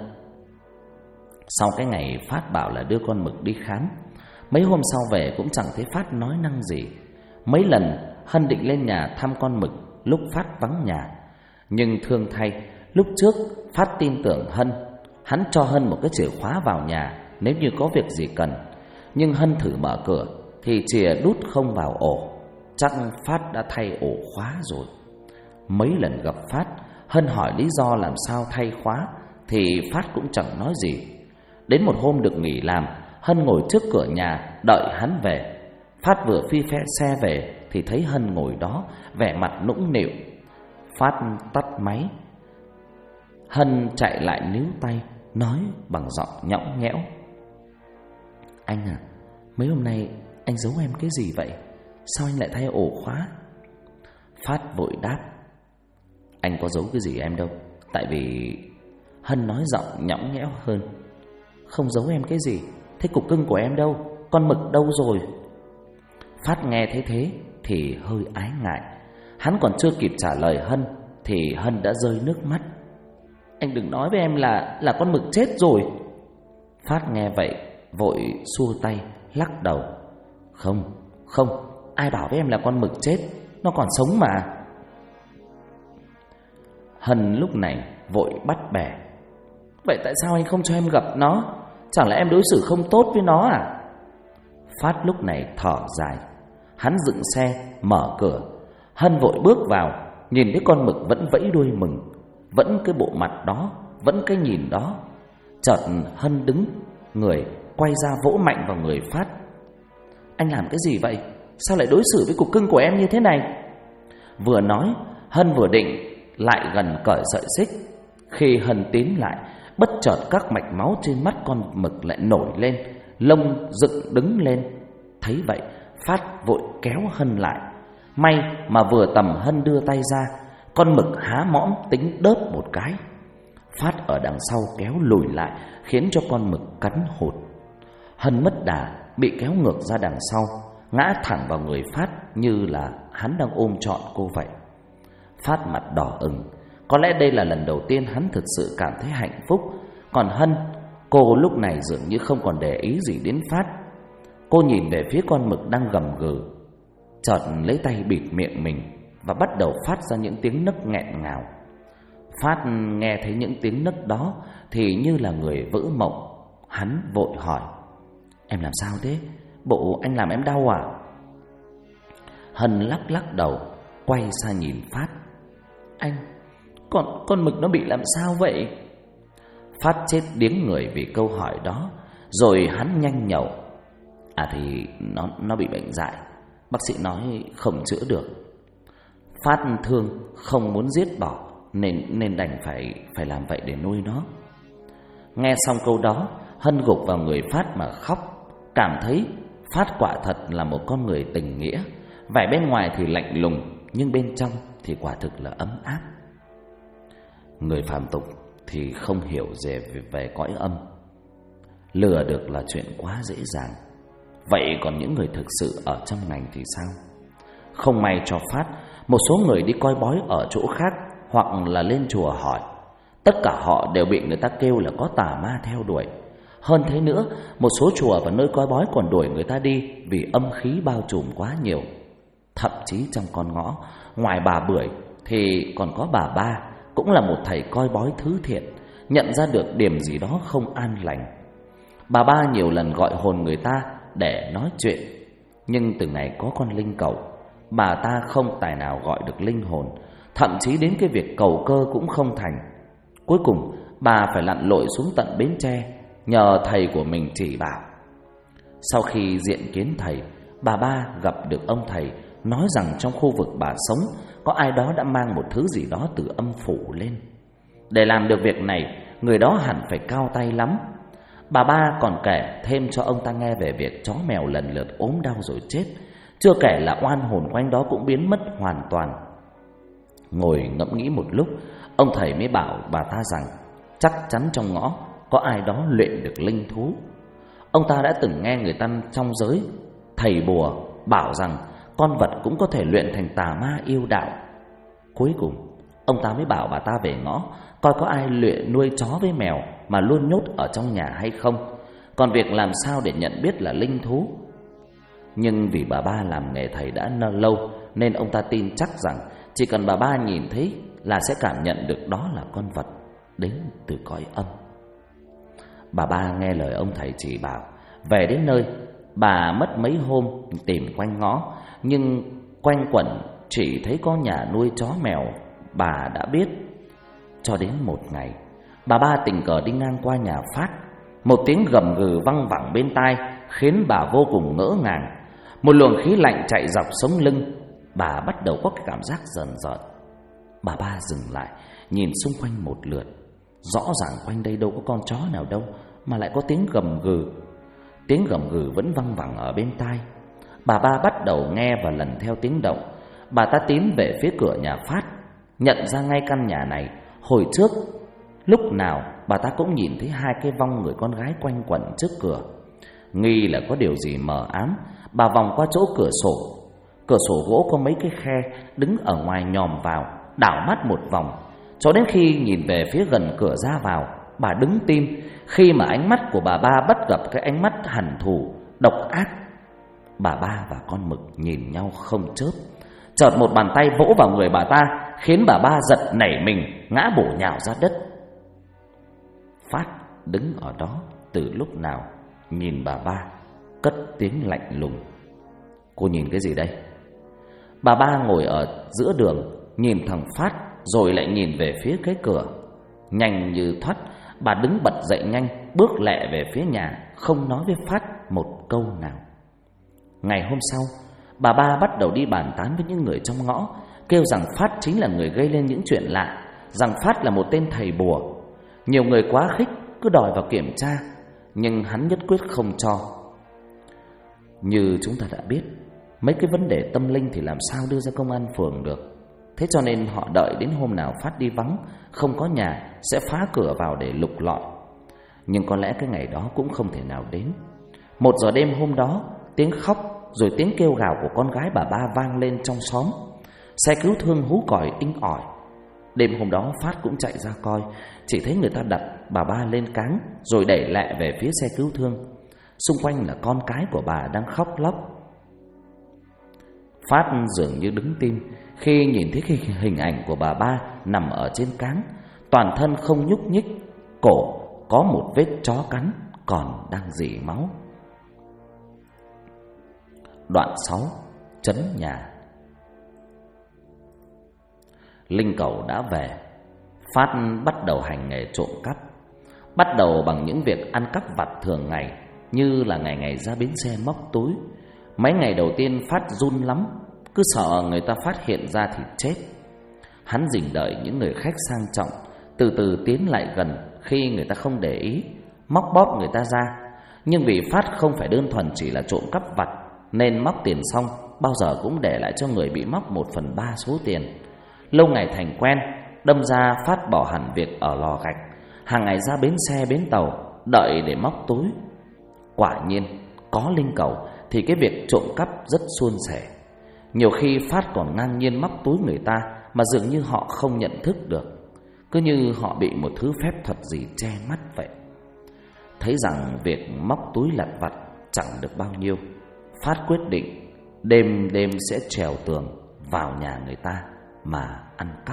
Sau cái ngày Phát bảo là đưa con Mực đi khám, mấy hôm sau về cũng chẳng thấy Phát nói năng gì. Mấy lần Hân định lên nhà thăm con Mực lúc Phát vắng nhà, nhưng thương thay lúc trước Phát tin tưởng Hân, hắn cho Hân một cái chìa khóa vào nhà nếu như có việc gì cần. Nhưng Hân thử mở cửa thì chìa đút không vào ổ, chắc Phát đã thay ổ khóa rồi. Mấy lần gặp Phát, Hân hỏi lý do làm sao thay khóa thì Phát cũng chẳng nói gì. Đến một hôm được nghỉ làm, Hân ngồi trước cửa nhà đợi hắn về. Phát vừa phi xe về thì thấy Hân ngồi đó, vẻ mặt nũng nịu. Phát tắt máy. Hân chạy lại níu tay, nói bằng giọng nhõng nhẽo: Anh à, mấy hôm nay anh giấu em cái gì vậy? Sao anh lại thay ổ khóa? Phát vội đáp: Anh có giấu cái gì em đâu. Tại vì... Hân nói giọng nhõng nhẽo hơn: Không giấu em cái gì. Thế cục cưng của em đâu? Con Mực đâu rồi? Phát nghe thấy thế thì hơi ái ngại. Hắn còn chưa kịp trả lời Hân thì Hân đã rơi nước mắt: Anh đừng nói với em là con Mực chết rồi. Phát nghe vậy vội xua tay lắc đầu: Không, ai bảo với em là con Mực chết, nó còn sống mà. Hân lúc này vội bắt bẻ: Vậy tại sao anh không cho em gặp nó? Chẳng lẽ em đối xử không tốt với nó à? Phát lúc này thở dài. Hắn dựng xe mở cửa. Hân vội bước vào, nhìn thấy con Mực vẫn vẫy đuôi mừng, vẫn cái bộ mặt đó, vẫn cái nhìn đó. Chợt Hân đứng người, quay ra vỗ mạnh vào người Phát: Anh làm cái gì vậy? Sao lại đối xử với cục cưng của em như thế này? Vừa nói, Hân vừa định lại gần cởi sợi xích. Khi Hân tiến lại, bất chợt các mạch máu trên mắt con Mực lại nổi lên, lông dựng đứng lên. Thấy vậy, Phát vội kéo Hân lại. May mà vừa tầm Hân đưa tay ra, con Mực há mõm tính đớp một cái. Phát ở đằng sau kéo lùi lại, khiến cho con Mực cắn hụt. Hân mất đà, bị kéo ngược ra đằng sau, ngã thẳng vào người Phát như là hắn đang ôm trọn cô vậy. Phát mặt đỏ ửng. Có lẽ đây là lần đầu tiên hắn thực sự cảm thấy hạnh phúc. Còn Hân, cô lúc này dường như không còn để ý gì đến Phát. Cô nhìn về phía con Mực đang gầm gừ, chợt lấy tay bịt miệng mình và bắt đầu phát ra những tiếng nấc nghẹn ngào. Phát nghe thấy những tiếng nấc đó thì như là người vỡ mộng. Hắn vội hỏi: Em làm sao thế? Bộ anh làm em đau à? Hân lắc đầu, quay sang nhìn Phát: Anh, con Mực nó bị làm sao vậy? Phát chết điếng người vì câu hỏi đó. Rồi hắn nhanh nhẩu: Thì nó bị bệnh dại, bác sĩ nói không chữa được. Phát thương không muốn giết bỏ nên đành phải làm vậy để nuôi nó. Nghe xong câu đó, Hân gục vào người Phát mà khóc, cảm thấy Phát quả thật là một con người tình nghĩa. Vẻ bên ngoài thì lạnh lùng, nhưng bên trong thì quả thực là ấm áp. Người phàm tục thì không hiểu gì về cõi âm. Lừa được là chuyện quá dễ dàng. Vậy còn những người thực sự ở trong ngành thì sao? Không may cho Phát, một số người đi coi bói ở chỗ khác hoặc là lên chùa hỏi, tất cả họ đều bị người ta kêu là có tà ma theo đuổi. Hơn thế nữa, một số chùa và nơi coi bói còn đuổi người ta đi vì âm khí bao trùm quá nhiều. Thậm chí trong con ngõ, ngoài bà Bưởi thì còn có bà Ba, cũng là một thầy coi bói thứ thiện, nhận ra được điểm gì đó không an lành. Bà Ba nhiều lần gọi hồn người ta để nói chuyện, nhưng từ ngày có con Linh Cẩu, bà ta không tài nào gọi được linh hồn, thậm chí đến cái việc cầu cơ cũng không thành. Cuối cùng bà phải lặn lội xuống tận Bến Tre nhờ thầy của mình chỉ bảo. Sau khi diện kiến thầy, bà Ba gặp được ông thầy nói rằng trong khu vực bà sống có ai đó đã mang một thứ gì đó từ âm phủ lên. Để làm được việc này, người đó hẳn phải cao tay lắm. Bà Ba còn kể thêm cho ông ta nghe về việc chó mèo lần lượt ốm đau rồi chết, chưa kể là oan hồn quanh đó cũng biến mất hoàn toàn. Ngồi ngẫm nghĩ một lúc, ông thầy mới bảo bà ta rằng chắc chắn trong ngõ có ai đó luyện được linh thú. Ông ta đã từng nghe người ta trong giới thầy bùa bảo rằng con vật cũng có thể luyện thành tà ma yêu đạo. Cuối cùng ông ta mới bảo bà ta về ngõ coi có ai luyện nuôi chó với mèo mà luôn nhốt ở trong nhà hay không. Còn việc làm sao để nhận biết là linh thú, nhưng vì bà Ba làm nghề thầy đã lâu nên ông ta tin chắc rằng chỉ cần bà Ba nhìn thấy là sẽ cảm nhận được đó là con vật đến từ cõi âm. Bà Ba nghe lời ông thầy chỉ bảo, về đến nơi bà mất mấy hôm tìm quanh ngõ, nhưng quanh quẩn chỉ thấy có nhà nuôi chó mèo bà đã biết. Cho đến một ngày, bà Ba tình cờ đi ngang qua nhà Phát, một tiếng gầm gừ văng vẳng bên tai khiến bà vô cùng ngỡ ngàng. Một luồng khí lạnh chạy dọc sống lưng, bà bắt đầu có cái cảm giác rờn rợn. Bà Ba dừng lại, nhìn xung quanh một lượt. Rõ ràng quanh đây đâu có con chó nào đâu mà lại có tiếng gầm gừ. Tiếng gầm gừ vẫn văng vẳng ở bên tai. Bà Ba bắt đầu nghe và lần theo tiếng động. Bà ta tiến về phía cửa nhà Phát, nhận ra ngay căn nhà này hồi trước lúc nào bà ta cũng nhìn thấy hai cái vong người con gái quanh quẩn trước cửa. Nghi là có điều gì mờ ám, bà vòng qua chỗ cửa sổ. Cửa sổ gỗ có mấy cái khe, đứng ở ngoài nhòm vào, đảo mắt một vòng, cho đến khi nhìn về phía gần cửa ra vào, bà đứng tim khi mà ánh mắt của bà Ba bắt gặp cái ánh mắt hằn thù, độc ác. Bà Ba và con Mực nhìn nhau không chớp. Chợt một bàn tay vỗ vào người bà ta, khiến bà Ba giật nảy mình, ngã bổ nhào ra đất. Phát đứng ở đó từ lúc nào, nhìn bà Ba, cất tiếng lạnh lùng: "Cô nhìn cái gì đây?" Bà Ba ngồi ở giữa đường, nhìn thằng Phát rồi lại nhìn về phía cái cửa. Nhanh như thoát, bà đứng bật dậy nhanh, bước lẹ về phía nhà, không nói với Phát một câu nào. Ngày hôm sau, bà Ba bắt đầu đi bàn tán với những người trong ngõ, kêu rằng Phát chính là người gây lên những chuyện lạ, rằng Phát là một tên thầy bùa. Nhiều người quá khích, cứ đòi vào kiểm tra, nhưng hắn nhất quyết không cho. Như chúng ta đã biết, mấy cái vấn đề tâm linh thì làm sao đưa ra công an phường được. Thế cho nên họ đợi đến hôm nào Phát đi vắng, không có nhà, sẽ phá cửa vào để lục lọi. Nhưng có lẽ cái ngày đó cũng không thể nào đến. 1 giờ đêm hôm đó, tiếng khóc rồi tiếng kêu gào của con gái bà Ba vang lên trong xóm. Xe cứu thương hú còi inh ỏi. Đêm hôm đó Phát cũng chạy ra coi, chỉ thấy người ta đặt bà Ba lên cáng rồi đẩy lẹ về phía xe cứu thương. Xung quanh là con cái của bà đang khóc lóc. Phát dường như đứng tim khi nhìn thấy cái hình ảnh của bà Ba nằm ở trên cáng, toàn thân không nhúc nhích, cổ có một vết chó cắn còn đang rỉ máu. Đoạn 6. Trấn nhà. Linh Cẩu đã về. Phát bắt đầu hành nghề trộm cắp. Bắt đầu bằng những việc ăn cắp vặt thường ngày, như là ngày ngày ra bến xe móc túi. Mấy ngày đầu tiên Phát run lắm, cứ sợ người ta phát hiện ra thì chết. Hắn rình đợi những người khách sang trọng, từ từ tiến lại gần khi người ta không để ý, móc bóp người ta ra. Nhưng vì Phát không phải đơn thuần chỉ là trộm cắp vặt, nên móc tiền xong bao giờ cũng để lại cho người bị móc 1/3 số tiền. Lâu ngày thành quen, đâm ra Phát bỏ hẳn việc ở lò gạch, hàng ngày ra bến xe bến tàu đợi để móc túi. Quả nhiên, có linh cầu thì cái việc trộm cắp rất suôn sẻ. Nhiều khi Phát còn ngang nhiên móc túi người ta mà dường như họ không nhận thức được, cứ như họ bị một thứ phép thuật gì che mắt vậy. Thấy rằng việc móc túi lặt vặt chẳng được bao nhiêu, Phát quyết định đêm đêm sẽ trèo tường vào nhà người ta mà ăn cắp.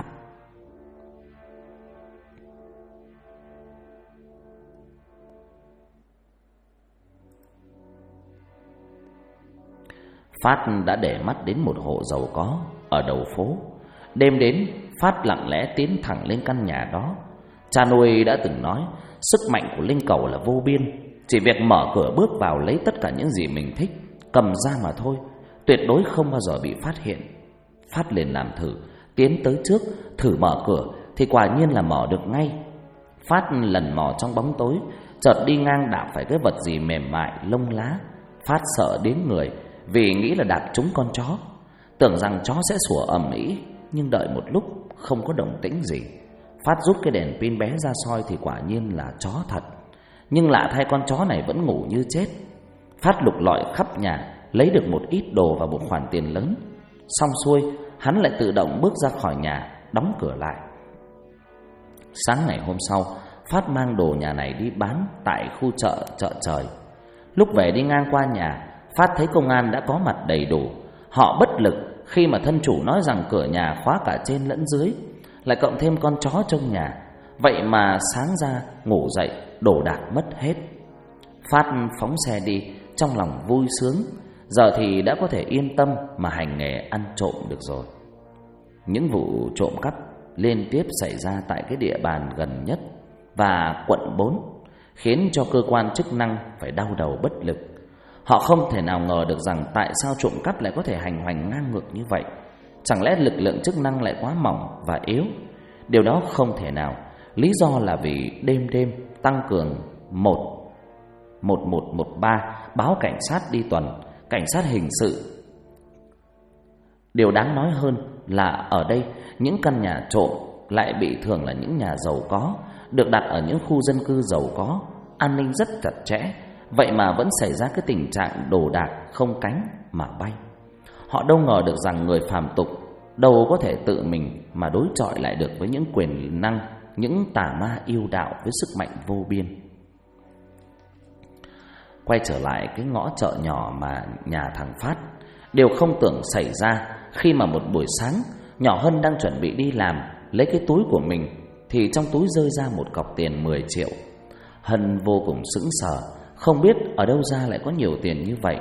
Phát đã để mắt đến một hộ giàu có ở đầu phố. Đêm đến, Phát lặng lẽ tiến thẳng lên căn nhà đó. Cha nuôi đã từng nói sức mạnh của linh cầu là vô biên, chỉ việc mở cửa bước vào lấy tất cả những gì mình thích, cầm ra mà thôi, tuyệt đối không bao giờ bị phát hiện. Phát liền làm thử, tiến tới trước thử mở cửa thì quả nhiên là mở được ngay. Phát lần mò trong bóng tối, chợt đi ngang đạp phải cái vật gì mềm mại lông lá. Phát sợ đến người vì nghĩ là đạp trúng con chó, tưởng rằng chó sẽ sủa ầm ĩ, nhưng đợi một lúc không có động tĩnh gì. Phát rút cái đèn pin bé ra soi thì quả nhiên là chó thật. Nhưng lạ thay, con chó này vẫn ngủ như chết. Phát lục lọi khắp nhà, lấy được một ít đồ và một khoản tiền lớn. Xong xuôi, hắn lại tự động bước ra khỏi nhà, đóng cửa lại. Sáng ngày hôm sau, Phát mang đồ nhà này đi bán tại khu chợ Trời. Lúc về đi ngang qua nhà, Phát thấy công an đã có mặt đầy đủ. Họ bất lực khi mà thân chủ nói rằng cửa nhà khóa cả trên lẫn dưới, lại cộng thêm con chó trong nhà. Vậy mà sáng ra ngủ dậy, đồ đạc mất hết. Phát phóng xe đi, trong lòng vui sướng. Giờ thì đã có thể yên tâm mà hành nghề ăn trộm được rồi. Những vụ trộm cắp liên tiếp xảy ra tại cái địa bàn gần nhất và quận 4, khiến cho cơ quan chức năng phải đau đầu bất lực. Họ không thể nào ngờ được rằng tại sao trộm cắp lại có thể hành hoành ngang ngược như vậy. Chẳng lẽ lực lượng chức năng lại quá mỏng và yếu? Điều đó không thể nào. Lý do là vì đêm đêm tăng cường 1113 báo cảnh sát đi tuần, cảnh sát hình sự. Điều đáng nói hơn là ở đây những căn nhà trộm lại bị thường là những nhà giàu có, được đặt ở những khu dân cư giàu có, an ninh rất chặt chẽ. Vậy mà vẫn xảy ra cái tình trạng đồ đạc không cánh mà bay. Họ đâu ngờ được rằng người phàm tục đâu có thể tự mình mà đối chọi lại được với những quyền năng, những tà ma yêu đạo với sức mạnh vô biên. Quay trở lại cái ngõ chợ nhỏ mà nhà thằng Phát, điều không tưởng xảy ra khi mà một buổi sáng, nhỏ Hân đang chuẩn bị đi làm, lấy cái túi của mình thì trong túi rơi ra một cọc tiền 10 triệu. Hân vô cùng sững sờ, không biết ở đâu ra lại có nhiều tiền như vậy.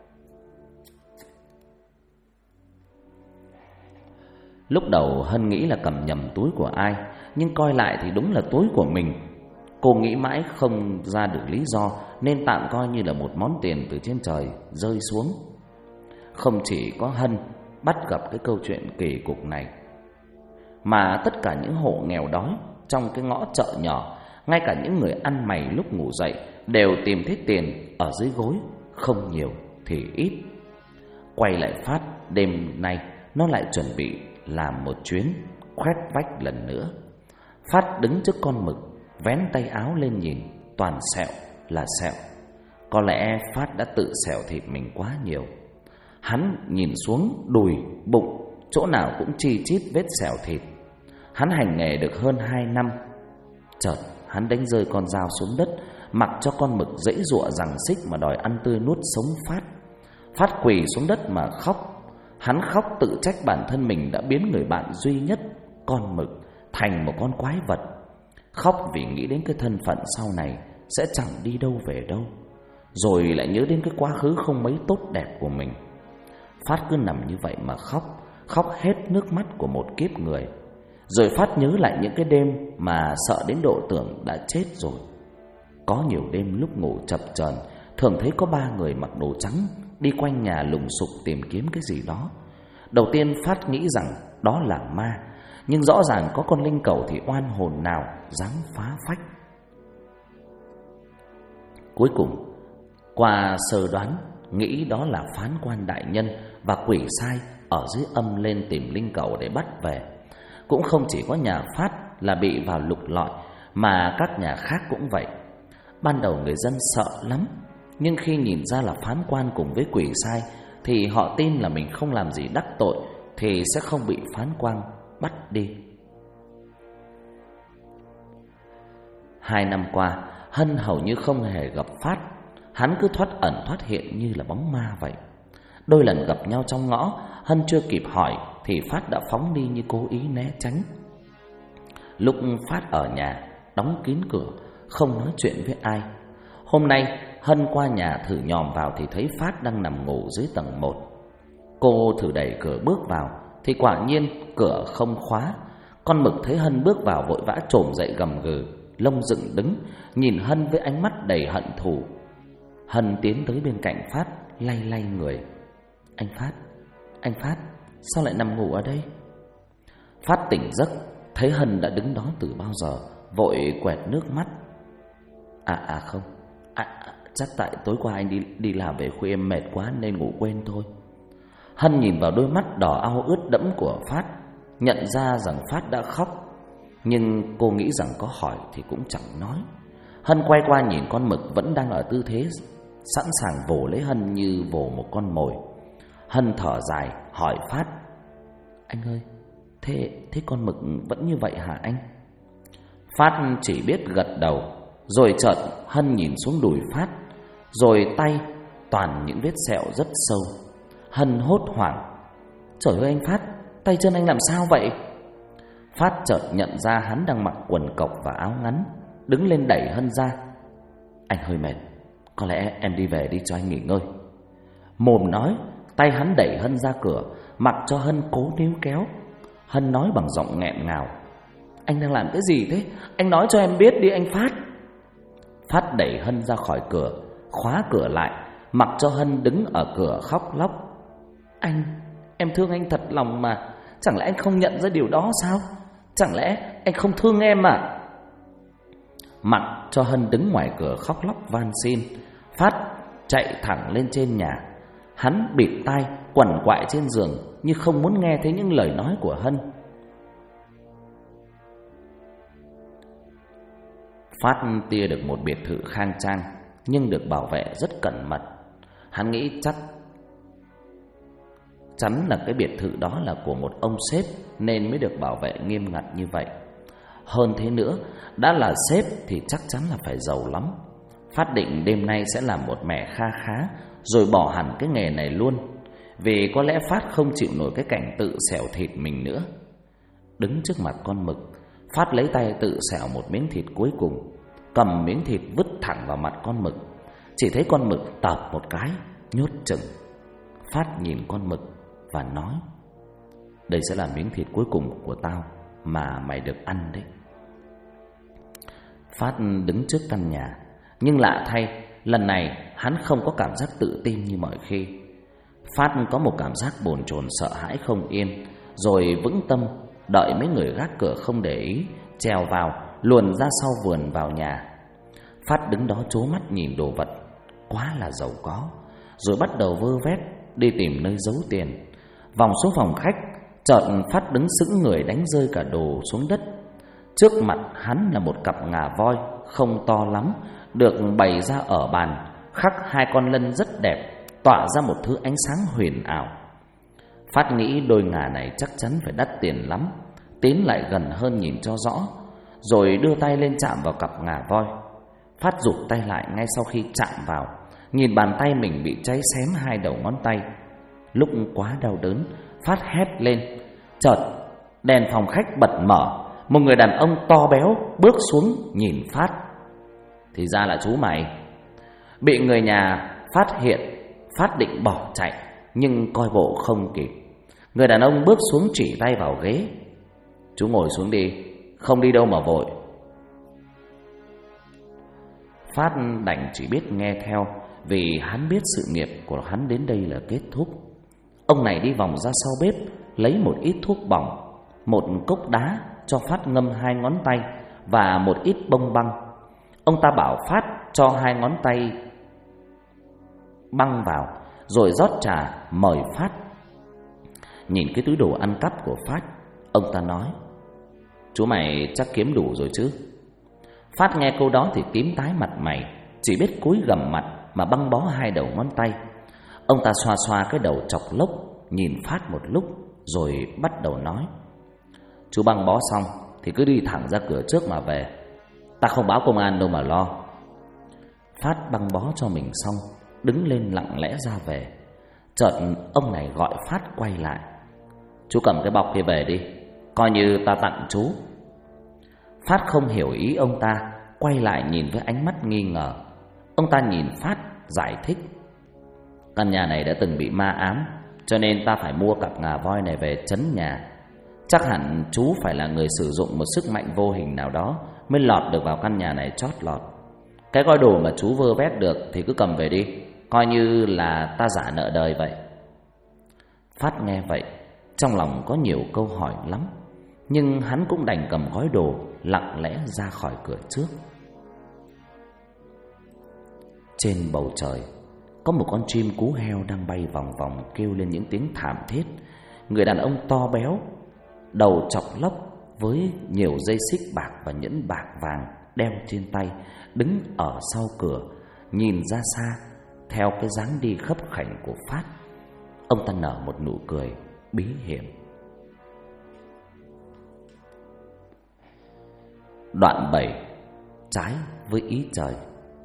Lúc đầu Hân nghĩ là cầm nhầm túi của ai, nhưng coi lại thì đúng là túi của mình. Cô nghĩ mãi không ra được lý do, nên tạm coi như là một món tiền từ trên trời rơi xuống. Không chỉ có Hân bắt gặp cái câu chuyện kỳ cục này, mà tất cả những hộ nghèo đói trong cái ngõ chợ nhỏ, ngay cả những người ăn mày lúc ngủ dậy đều tìm thấy tiền ở dưới gối, không nhiều thì ít. Quay lại Phát, đêm nay nó lại chuẩn bị làm một chuyến khoét vách lần nữa. Phát đứng trước con mực, vén tay áo lên nhìn, toàn sẹo là sẹo. Có lẽ Phát đã tự xẻo thịt mình quá nhiều. Hắn nhìn xuống đùi, bụng, chỗ nào cũng chi chít vết xẻo thịt. Hắn hành nghề được hơn 2 năm. Chợt hắn đánh rơi con dao xuống đất, mặc cho con mực giãy giụa giằng xích mà đòi ăn tươi nuốt sống Phát. Phát quỳ xuống đất mà khóc. Hắn khóc tự trách bản thân mình đã biến người bạn duy nhất, con mực, thành một con quái vật. Khóc vì nghĩ đến cái thân phận sau này sẽ chẳng đi đâu về đâu, rồi lại nhớ đến cái quá khứ không mấy tốt đẹp của mình. Phát cứ nằm như vậy mà khóc, khóc hết nước mắt của một kiếp người. Rồi Phát nhớ lại những cái đêm mà sợ đến độ tưởng đã chết rồi. Có nhiều đêm lúc ngủ chập chờn, thường thấy có 3 người mặc đồ trắng đi quanh nhà lùng sục tìm kiếm cái gì đó. Đầu tiên Phát nghĩ rằng đó là ma, nhưng rõ ràng có con linh cẩu thì oan hồn nào dám phá phách. Cuối cùng, qua sơ đoán, nghĩ đó là phán quan đại nhân và quỷ sai ở dưới âm lên tìm linh cẩu để bắt về. Cũng không chỉ có nhà Phát là bị vào lục lọi, mà các nhà khác cũng vậy. Ban đầu người dân sợ lắm, nhưng khi nhìn ra là phán quan cùng với quỷ sai thì họ tin là mình không làm gì đắc tội thì sẽ không bị phán quan bắt đi. 2 năm qua, Hân hầu như không hề gặp Phát. Hắn cứ thoát ẩn thoát hiện như là bóng ma vậy. Đôi lần gặp nhau trong ngõ, Hân chưa kịp hỏi thì Phát đã phóng đi như cố ý né tránh. Lúc Phát ở nhà, đóng kín cửa, không nói chuyện với ai. Hôm nay Hân qua nhà thử nhòm vào thì thấy Phát đang nằm ngủ dưới tầng 1. Cô thử đẩy cửa bước vào thì quả nhiên cửa không khóa. Con mực thấy Hân bước vào vội vã trồm dậy gầm gừ, lông dựng đứng, nhìn Hân với ánh mắt đầy hận thù. Hân tiến tới bên cạnh Phát, lay lay người. Anh Phát, sao lại nằm ngủ ở đây? Phát tỉnh giấc, thấy Hân đã đứng đó từ bao giờ, vội quẹt nước mắt. Không, chắc tại tối qua anh đi làm về khuya em mệt quá nên ngủ quên thôi. Hân nhìn vào đôi mắt đỏ au ướt đẫm của Phát, nhận ra rằng Phát đã khóc, nhưng cô nghĩ rằng có hỏi thì cũng chẳng nói. Hân quay qua nhìn con mực vẫn đang ở tư thế sẵn sàng vồ lấy Hân như vồ một con mồi. Hân thở dài hỏi Phát: Anh ơi, thế con mực vẫn như vậy hả anh? Phát chỉ biết gật đầu. Rồi chợt Hân nhìn xuống đùi Phát, rồi tay toàn những vết sẹo rất sâu. Hân hốt hoảng: Trời ơi anh Phát, tay chân anh làm sao vậy? Phát chợt nhận ra hắn đang mặc quần cộc và áo ngắn, đứng lên đẩy Hân ra. Anh hơi mệt, có lẽ em đi về đi cho anh nghỉ ngơi. Mồm nói, tay hắn đẩy Hân ra cửa, mặc cho Hân cố níu kéo. Hân nói bằng giọng nghẹn ngào: Anh đang làm cái gì thế? Anh nói cho em biết đi anh Phát. Phát đẩy Hân ra khỏi cửa, khóa cửa lại, mặc cho Hân đứng ở cửa khóc lóc. Em thương anh thật lòng mà, chẳng lẽ anh không nhận ra điều đó sao? Chẳng lẽ anh không thương em à? Mặc cho Hân đứng ngoài cửa khóc lóc van xin, Phát chạy thẳng lên trên nhà. Hắn bịt tai quằn quại trên giường như không muốn nghe thấy những lời nói của Hân. Phát tia được một biệt thự khang trang nhưng được bảo vệ rất cẩn mật. Hắn nghĩ chắc chắn là cái biệt thự đó là của một ông sếp nên mới được bảo vệ nghiêm ngặt như vậy. Hơn thế nữa, đã là sếp thì chắc chắn là phải giàu lắm. Phát định đêm nay sẽ làm một mẻ kha khá rồi bỏ hẳn cái nghề này luôn, vì có lẽ Phát không chịu nổi cái cảnh tự xẻo thịt mình nữa. Đứng trước mặt con mực, Phát lấy tay tự xẻo một miếng thịt cuối cùng, cầm miếng thịt vứt thẳng vào mặt con mực. Chỉ thấy con mực tợp một cái, nhốt chừng. Phát nhìn con mực và nói: Đây sẽ là miếng thịt cuối cùng của tao mà mày được ăn đấy. Phát đứng trước căn nhà, nhưng lạ thay, lần này hắn không có cảm giác tự tin như mọi khi. Phát có một cảm giác bồn chồn sợ hãi không yên, rồi vững tâm đợi mấy người gác cửa không để ý, trèo vào luồn ra sau vườn vào nhà. Phát đứng đó trố mắt nhìn đồ vật quá là giàu có, rồi bắt đầu vơ vét đi tìm nơi giấu tiền. Vòng xuống phòng khách, chợt Phát đứng sững người đánh rơi cả đồ xuống đất. Trước mặt hắn là một cặp ngà voi không to lắm, được bày ra ở bàn, khắc hai con lân rất đẹp, tỏa ra một thứ ánh sáng huyền ảo. Phát nghĩ đôi ngà này chắc chắn phải đắt tiền lắm, tiến lại gần hơn nhìn cho rõ, rồi đưa tay lên chạm vào cặp ngà voi. Phát rụt tay lại ngay sau khi chạm vào, nhìn bàn tay mình bị cháy xém hai đầu ngón tay. Lúc quá đau đớn, Phát hét lên. Chợt đèn phòng khách bật mở, một người đàn ông to béo bước xuống nhìn Phát. Thì ra là chú mày. Bị người nhà phát hiện, Phát định bỏ chạy nhưng coi bộ không kịp. Người đàn ông bước xuống chỉ tay vào ghế. Chú ngồi xuống đi, không đi đâu mà vội. Phát đành chỉ biết nghe theo, vì hắn biết sự nghiệp của hắn đến đây là kết thúc. Ông này đi vòng ra sau bếp, lấy một ít thuốc bỏng, một cốc đá cho Phát ngâm hai ngón tay và một ít bông băng. Ông ta bảo Phát cho hai ngón tay băng vào, rồi rót trà mời Phát. Nhìn cái túi đồ ăn cắp của Phát, ông ta nói: Chú mày chắc kiếm đủ rồi chứ? Phát nghe câu đó thì tím tái mặt mày, chỉ biết cúi gằm mặt mà băng bó hai đầu ngón tay. Ông ta xoa xoa cái đầu chọc lốc, nhìn Phát một lúc rồi bắt đầu nói: "Chú băng bó xong thì cứ đi thẳng ra cửa trước mà về. Ta không báo công an đâu mà lo." Phát băng bó cho mình xong, đứng lên lặng lẽ ra về. Chợt ông này gọi Phát quay lại: "Chú cầm cái bọc kia về đi, coi như ta tặng chú." Phát không hiểu ý ông ta, quay lại nhìn với ánh mắt nghi ngờ. Ông ta nhìn Phát giải thích: "Căn nhà này đã từng bị ma ám, cho nên ta phải mua cặp ngà voi này về trấn nhà. Chắc hẳn chú phải là người sử dụng một sức mạnh vô hình nào đó mới lọt được vào căn nhà này chót lọt. Cái gói đồ mà chú vơ vét được thì cứ cầm về đi, coi như là ta giả nợ đời vậy." Phát nghe vậy, trong lòng có nhiều câu hỏi lắm, nhưng hắn cũng đành cầm gói đồ lặng lẽ ra khỏi cửa trước. Trên bầu trời có một con chim cú heo đang bay vòng vòng kêu lên những tiếng thảm thiết. Người đàn ông to béo, đầu chọc lốc với nhiều dây xích bạc và nhẫn bạc vàng đeo trên tay, đứng ở sau cửa nhìn ra xa theo cái dáng đi khấp khểnh của Phát. Ông ta nở một nụ cười bí hiểm. Đoạn 7: Trái với ý trời.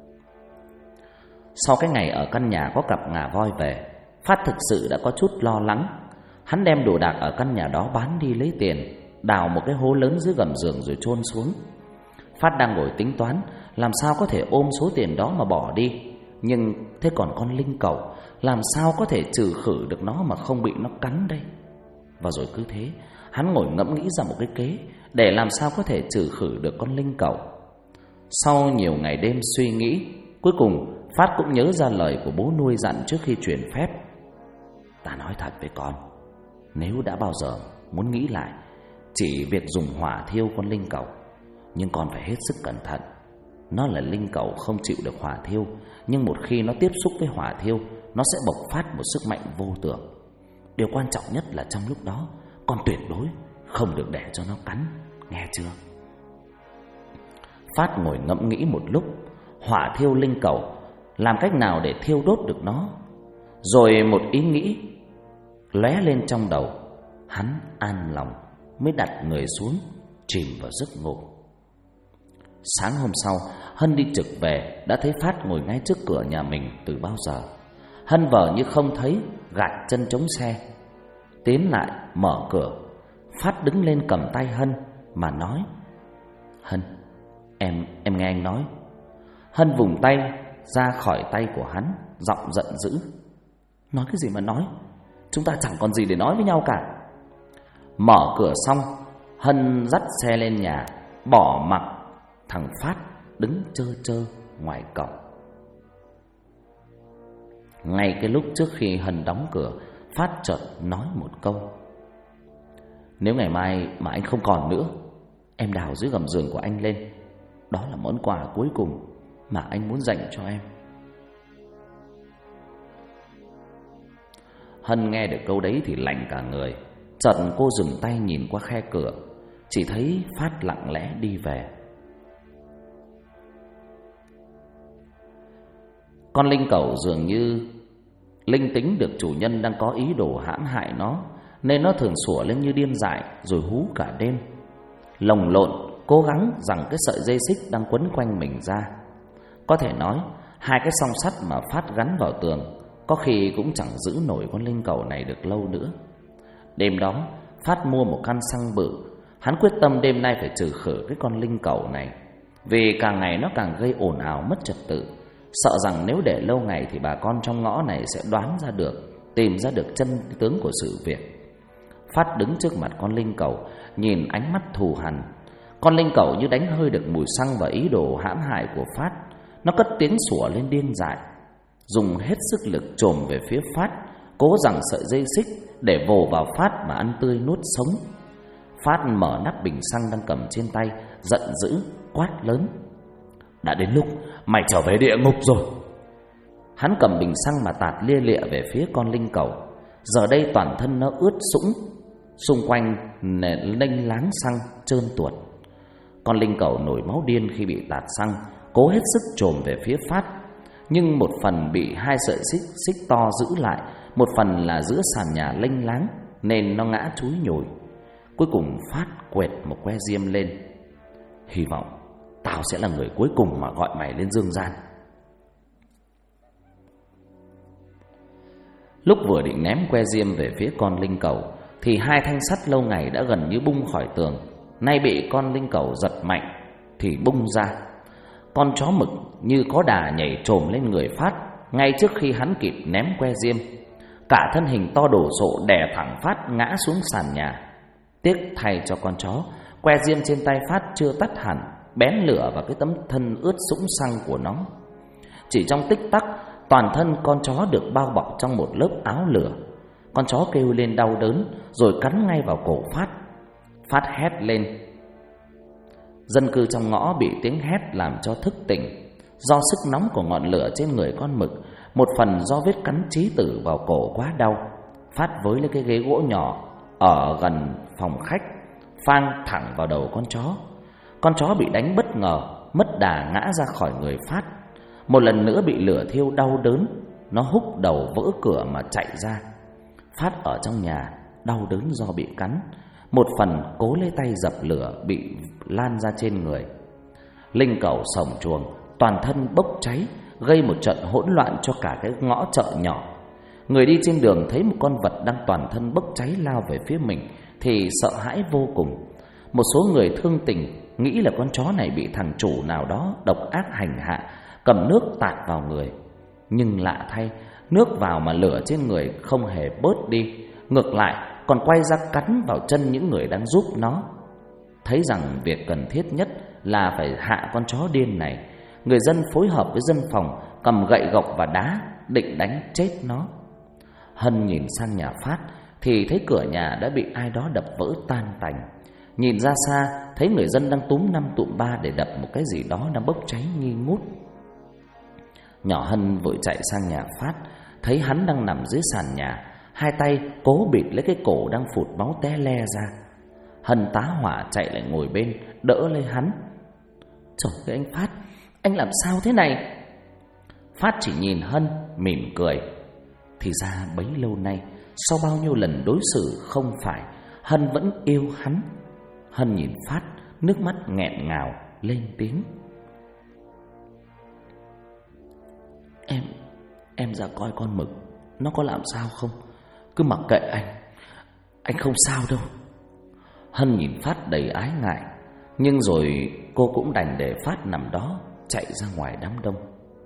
Sau cái ngày ở căn nhà có cặp ngà voi về, Phát thực sự đã có chút lo lắng. Hắn đem đồ đạc ở căn nhà đó bán đi lấy tiền, đào một cái hố lớn dưới gầm giường rồi chôn xuống. Phát đang ngồi tính toán làm sao có thể ôm số tiền đó mà bỏ đi. Nhưng thế còn con linh cẩu, làm sao có thể trừ khử được nó mà không bị nó cắn đây? Và rồi cứ thế, hắn ngồi ngẫm nghĩ ra một cái kế để làm sao có thể trừ khử được con linh cẩu. Sau nhiều ngày đêm suy nghĩ, cuối cùng Phát cũng nhớ ra lời của bố nuôi dặn trước khi truyền phép: "Ta nói thật với con, nếu đã bao giờ muốn nghĩ lại chỉ việc dùng hỏa thiêu con linh cẩu, nhưng con phải hết sức cẩn thận. Nó là linh cẩu không chịu được hỏa thiêu, nhưng một khi nó tiếp xúc với hỏa thiêu, nó sẽ bộc phát một sức mạnh vô tưởng. Điều quan trọng nhất là trong lúc đó, con tuyệt đối không được để cho nó cắn, nghe chưa?" Phát ngồi ngẫm nghĩ một lúc, hỏa thiêu linh cẩu, làm cách nào để thiêu đốt được nó? Rồi một ý nghĩ lóe lên trong đầu, hắn an lòng mới đặt người xuống, chìm vào giấc ngủ. Sáng hôm sau, Hân đi trực về đã thấy Phát ngồi ngay trước cửa nhà mình từ bao giờ. Hân vờ như không thấy, gạt chân chống xe, tiến lại mở cửa. Phát đứng lên cầm tay Hân mà nói: "Hân, em nghe anh nói." Hân vùng tay ra khỏi tay của hắn, giọng giận dữ: "Nói cái gì mà nói? Chúng ta chẳng còn gì để nói với nhau cả." Mở cửa xong, Hân dắt xe lên nhà, bỏ mặc thằng Phát đứng trơ trơ ngoài cổng. Ngay cái lúc trước khi Hân đóng cửa, Phát chợt nói một câu: "Nếu ngày mai mà anh không còn nữa, em đào dưới gầm giường của anh lên. Đó là món quà cuối cùng mà anh muốn dành cho em." Hân nghe được câu đấy thì lạnh cả người. Chợt cô dừng tay nhìn qua khe cửa, chỉ thấy Phát lặng lẽ đi về. Con linh cẩu dường như linh tính được chủ nhân đang có ý đồ hãm hại nó, nên nó thường sủa lên như điên dại rồi hú cả đêm, lồng lộn cố gắng giằng cái sợi dây xích đang quấn quanh mình ra. Có thể nói hai cái song sắt mà Phát gắn vào tường có khi cũng chẳng giữ nổi con linh cẩu này được lâu nữa. Đêm đó Phát mua một căn xăng bự. Hắn quyết tâm đêm nay phải trừ khử cái con linh cẩu này, vì càng ngày nó càng gây ồn ào mất trật tự. Sợ rằng nếu để lâu ngày thì bà con trong ngõ này sẽ đoán ra được, tìm ra được chân tướng của sự việc. Phát đứng trước mặt con linh cẩu, nhìn ánh mắt thù hằn. Con linh cẩu như đánh hơi được mùi xăng và ý đồ hãm hại của Phát. Nó cất tiếng sủa lên điên dại, dùng hết sức lực chồm về phía Phát, cố giằng sợi dây xích để vồ vào Phát mà ăn tươi nuốt sống. Phát mở nắp bình xăng đang cầm trên tay, giận dữ quát lớn: "Đã đến lúc mày trở về địa ngục rồi." Hắn cầm bình xăng mà tạt lia lịa về phía con linh cẩu. Giờ đây toàn thân nó ướt sũng, xung quanh nền lênh láng xăng trơn tuột. Con linh cẩu nổi máu điên khi bị tạt xăng, cố hết sức chồm về phía Phát, nhưng một phần bị hai sợi xích to giữ lại, một phần là giữa sàn nhà lênh láng nên nó ngã chúi nhồi. Cuối cùng Phát quệt một que diêm lên. Hy vọng tao sẽ là người cuối cùng mà gọi mày lên dương gian. Lúc vừa định ném que diêm về phía con linh cẩu thì hai thanh sắt lâu ngày đã gần như bung khỏi tường, nay bị con linh cẩu giật mạnh thì bung ra. Con chó mực như có đà nhảy trồm lên người Phát ngay trước khi hắn kịp ném que diêm. Cả thân hình to đổ sộ đè thẳng Phát ngã xuống sàn nhà. Tiếc thay cho con chó, que diêm trên tay Phát chưa tắt hẳn, bén lửa vào cái tấm thân ướt sũng xăng của nó. Chỉ trong tích tắc, toàn thân con chó được bao bọc trong một lớp áo lửa. Con chó kêu lên đau đớn rồi cắn ngay vào cổ Phát. Phát hét lên. Dân cư trong ngõ bị tiếng hét làm cho thức tỉnh. Do sức nóng của ngọn lửa trên người con mực, một phần do vết cắn chí tử vào cổ quá đau, Phát với lấy cái ghế gỗ nhỏ ở gần phòng khách phang thẳng vào đầu con chó. Con chó bị đánh bất ngờ, mất đà ngã ra khỏi người Phát. Một lần nữa bị lửa thiêu đau đớn, nó húc đầu vỡ cửa mà chạy ra. Phát ở trong nhà đau đớn do bị cắn, một phần cố lấy tay dập lửa bị lan ra trên người. Linh cẩu sổng chuồng, toàn thân bốc cháy, gây một trận hỗn loạn cho cả cái ngõ chợ nhỏ. Người đi trên đường thấy một con vật đang toàn thân bốc cháy lao về phía mình thì sợ hãi vô cùng. Một số người thương tình nghĩ là con chó này bị thằng chủ nào đó độc ác hành hạ, cầm nước tạt vào người. Nhưng lạ thay, nước vào mà lửa trên người không hề bớt đi, ngược lại còn quay ra cắn vào chân những người đang giúp nó. Thấy rằng việc cần thiết nhất là phải hạ con chó điên này, người dân phối hợp với dân phòng cầm gậy gộc và đá định đánh chết nó. Hân nhìn sang nhà Phát thì thấy cửa nhà đã bị ai đó đập vỡ tan tành. Nhìn ra xa thấy người dân đang túm 5 tụm 3 để đập một cái gì đó đang bốc cháy nghi ngút. Nhỏ Hân vội chạy sang nhà Phát, thấy hắn đang nằm dưới sàn nhà, hai tay cố bịt lấy cái cổ đang phụt máu té le ra. Hân tá hỏa chạy lại ngồi bên đỡ lấy hắn. Trời ơi anh Phát, anh làm sao thế này? Phát chỉ nhìn Hân mỉm cười. Thì ra bấy lâu nay, sau bao nhiêu lần đối xử không phải, Hân vẫn yêu hắn. Hân nhìn Phát, nước mắt nghẹn ngào lên tiếng. Em ra coi con mực nó có làm sao không? Cứ mặc kệ anh không sao đâu. Hân nhìn Phát đầy ái ngại, nhưng rồi cô cũng đành để Phát nằm đó, chạy ra ngoài đám đông.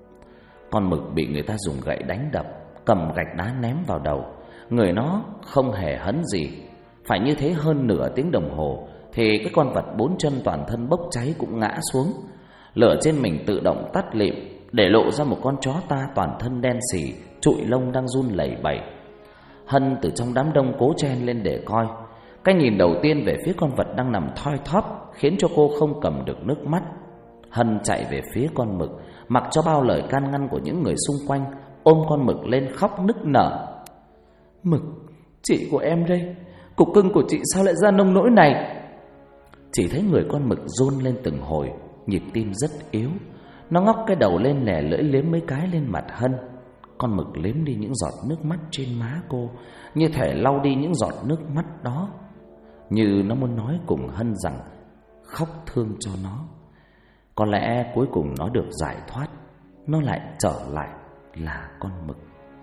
Con mực bị người ta dùng gậy đánh đập, cầm gạch đá ném vào đầu. Người nó không hề hấn gì. Phải như thế hơn nửa tiếng đồng hồ thì cái con vật 4 chân toàn thân bốc cháy cũng ngã xuống. Lửa trên mình tự động tắt lịm, để lộ ra một con chó ta toàn thân đen xì, trụi lông đang run lẩy bẩy. Hân từ trong đám đông cố chen lên để coi. Cái nhìn đầu tiên về phía con vật đang nằm thoi thóp khiến cho cô không cầm được nước mắt. Hân chạy về phía con mực, mặc cho bao lời can ngăn của những người xung quanh, ôm con mực lên khóc nức nở. Mực, chị của em đây, cục cưng của chị sao lại ra nông nỗi này? Chỉ thấy người con mực run lên từng hồi, nhịp tim rất yếu. Nó ngóc cái đầu lên lè lưỡi liếm mấy cái lên mặt Hân. Con mực liếm đi những giọt nước mắt trên má cô, như thể lau đi những giọt nước mắt đó, như nó muốn nói cùng Hân rằng khóc thương cho nó. Có lẽ cuối cùng nó được giải thoát, nó lại trở lại là con mực.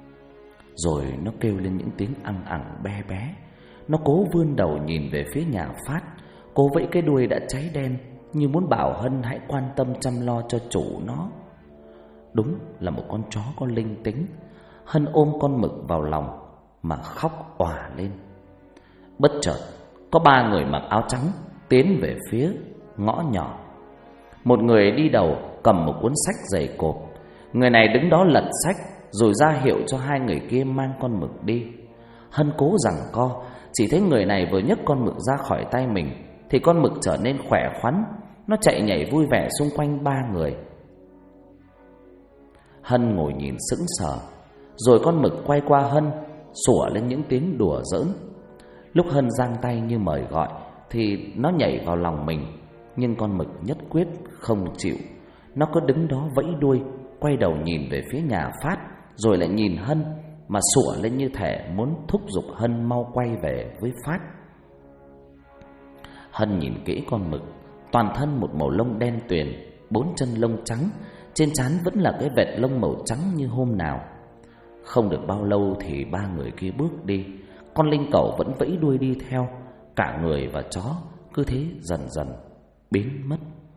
Rồi nó kêu lên những tiếng ăng ẳng be bé. Nó cố vươn đầu nhìn về phía nhà Phát. Cô vẫy cái đuôi đã cháy đen, như muốn bảo Hân hãy quan tâm chăm lo cho chủ nó. Đúng là một con chó có linh tính. Hân ôm con mực vào lòng mà khóc òa lên. Bất chợt có 3 người mặc áo trắng tiến về phía ngõ nhỏ. Một người đi đầu cầm một cuốn sách dày cộp. Người này đứng đó lật sách rồi ra hiệu cho 2 người kia mang con mực đi. Hân cố giằng co, chỉ thấy người này vừa nhấc con mực ra khỏi tay mình thì con mực trở nên khỏe khoắn. Nó chạy nhảy vui vẻ xung quanh 3 người. Hân ngồi nhìn sững sờ. Rồi con mực quay qua Hân, sủa lên những tiếng đùa giỡn. Lúc Hân giang tay như mời gọi thì nó nhảy vào lòng mình. nhưng con mực nhất quyết không chịu. Nó cứ đứng đó vẫy đuôi, quay đầu nhìn về phía nhà Phát, rồi lại nhìn Hân mà sủa lên như thể muốn thúc giục Hân mau quay về với Phát. Hân nhìn kỹ con mực, toàn thân một màu lông đen tuyền, 4 chân lông trắng, trên trán vẫn là cái vệt lông màu trắng như hôm nào. Không được bao lâu thì ba người kia bước đi, con linh cẩu vẫn vẫy đuôi đi theo, cả người và chó cứ thế dần dần biến mất.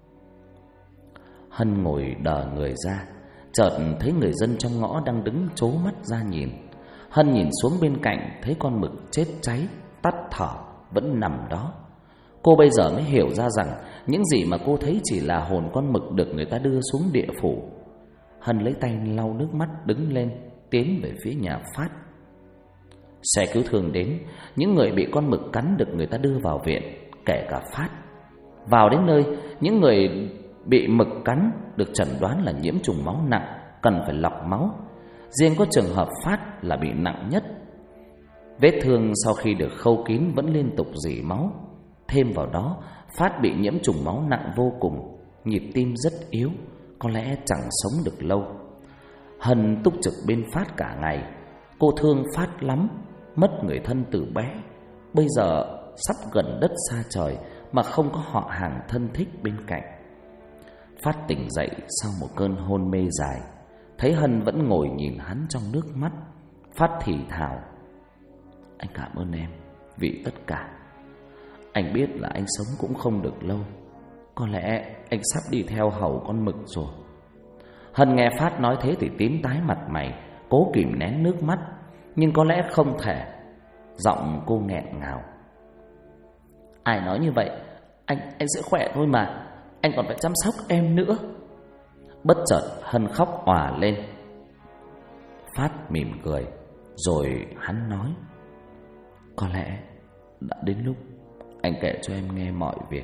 Hân ngồi đờ người ra, chợt thấy người dân trong ngõ đang đứng trố mắt ra nhìn. Hân nhìn xuống bên cạnh, thấy con mực chết cháy, tắt thở vẫn nằm đó. Cô bây giờ mới hiểu ra rằng những gì mà cô thấy chỉ là hồn con mực được người ta đưa xuống địa phủ. Hân lấy tay lau nước mắt, đứng lên tiến về phía nhà Phát. Xe cứu thương đến, những người bị con mực cắn được người ta đưa vào viện, kể cả Phát. Vào đến nơi, những người bị mực cắn được chẩn đoán là nhiễm trùng máu nặng, cần phải lọc máu. Riêng có trường hợp Phát là bị nặng nhất. Vết thương sau khi được khâu kín vẫn liên tục rỉ máu. Thêm vào đó, Phát bị nhiễm trùng máu nặng vô cùng, nhịp tim rất yếu, có lẽ chẳng sống được lâu. Hân túc trực bên Phát cả ngày. Cô thương Phát lắm, mất người thân từ bé, bây giờ sắp gần đất xa trời mà không có họ hàng thân thích bên cạnh. Phát tỉnh dậy sau một cơn hôn mê dài, thấy Hân vẫn ngồi nhìn hắn trong nước mắt. Phát thì thào: "Anh cảm ơn em vì tất cả. Anh biết là anh sống cũng không được lâu, có lẽ anh sắp đi theo hầu con mực rồi." Hân nghe Phát nói thế thì tím tái mặt mày, cố kìm nén nước mắt, nhưng có lẽ không thể. Giọng cô nghẹn ngào: "Ai nói như vậy, anh sẽ khỏe thôi mà, anh còn phải chăm sóc em nữa." Bất chợt Hân khóc òa lên. Phát mỉm cười, rồi hắn nói: "Có lẽ đã đến lúc anh kể cho em nghe mọi việc."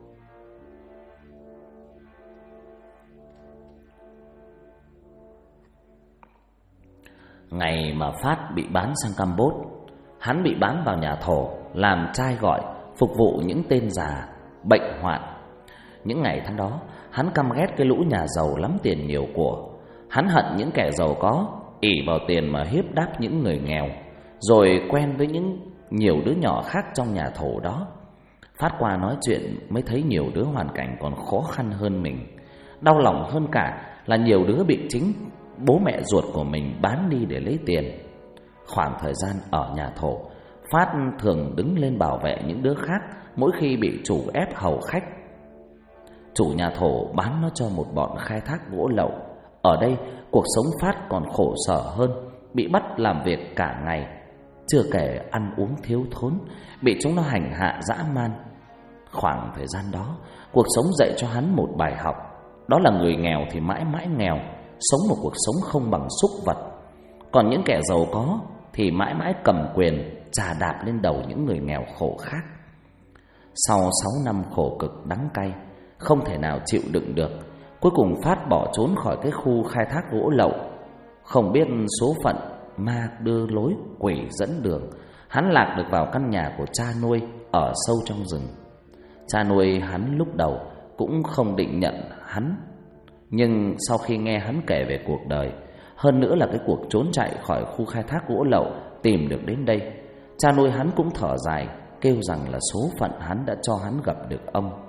Ngày mà Phát bị bán sang Campuchia, hắn bị bán vào nhà thổ làm trai gọi, phục vụ những tên già bệnh hoạn. Những ngày tháng đó, hắn căm ghét cái lũ nhà giàu lắm tiền nhiều của. Hắn hận những kẻ giàu có ỷ vào tiền mà hiếp đáp những người nghèo, rồi quen với nhiều đứa nhỏ khác trong nhà thổ đó. Phát qua nói chuyện mới thấy nhiều đứa hoàn cảnh còn khó khăn hơn mình. Đau lòng hơn cả là nhiều đứa bị chính bố mẹ ruột của mình bán đi để lấy tiền. Khoảng thời gian ở nhà thổ, Phát thường đứng lên bảo vệ những đứa khác mỗi khi bị chủ ép hầu khách. Chủ nhà thổ bán nó cho một bọn khai thác gỗ lậu. Ở đây cuộc sống Phát còn khổ sở hơn, bị bắt làm việc cả ngày, chưa kể ăn uống thiếu thốn, bị chúng nó hành hạ dã man. Khoảng thời gian đó, cuộc sống dạy cho hắn một bài học, đó là người nghèo thì mãi mãi nghèo, sống một cuộc sống không bằng súc vật. Còn những kẻ giàu có thì mãi mãi cầm quyền chà đạp lên đầu những người nghèo khổ khác. Sau 6 năm khổ cực đắng cay, không thể nào chịu đựng được, cuối cùng Phát bỏ trốn khỏi cái khu khai thác gỗ lậu. Không biết số phận, ma đưa lối, quỷ dẫn đường, hắn lạc được vào căn nhà của cha nuôi ở sâu trong rừng. Cha nuôi hắn lúc đầu cũng không định nhận hắn, nhưng sau khi nghe hắn kể về cuộc đời, hơn nữa là cái cuộc trốn chạy khỏi khu khai thác gỗ lậu tìm được đến đây, cha nuôi hắn cũng thở dài, kêu rằng là số phận hắn đã cho hắn gặp được ông.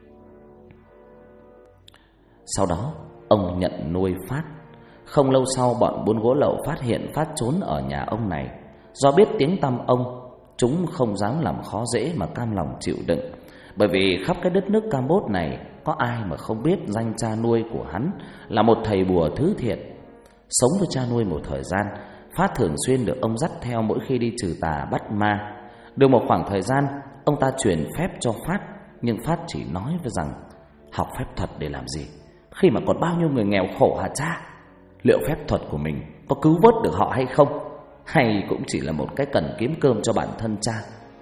Sau đó ông nhận nuôi Phát. Không lâu sau, bọn buôn gỗ lậu phát hiện Phát trốn ở nhà ông này. Do biết tiếng tăm ông, chúng không dám làm khó dễ mà cam lòng chịu đựng. Bởi vì khắp cái đất nước Campuchia này, có ai mà không biết danh cha nuôi của hắn là một thầy bùa thứ thiệt. Sống với cha nuôi một thời gian, Phát thường xuyên được ông dắt theo mỗi khi đi trừ tà bắt ma. Được một khoảng thời gian, ông ta truyền phép cho Phát, nhưng Phát chỉ nói với rằng: "Học phép thuật để làm gì, khi mà còn bao nhiêu người nghèo khổ hả cha? Liệu phép thuật của mình có cứu vớt được họ hay không? Hay cũng chỉ là một cái cần kiếm cơm cho bản thân cha?"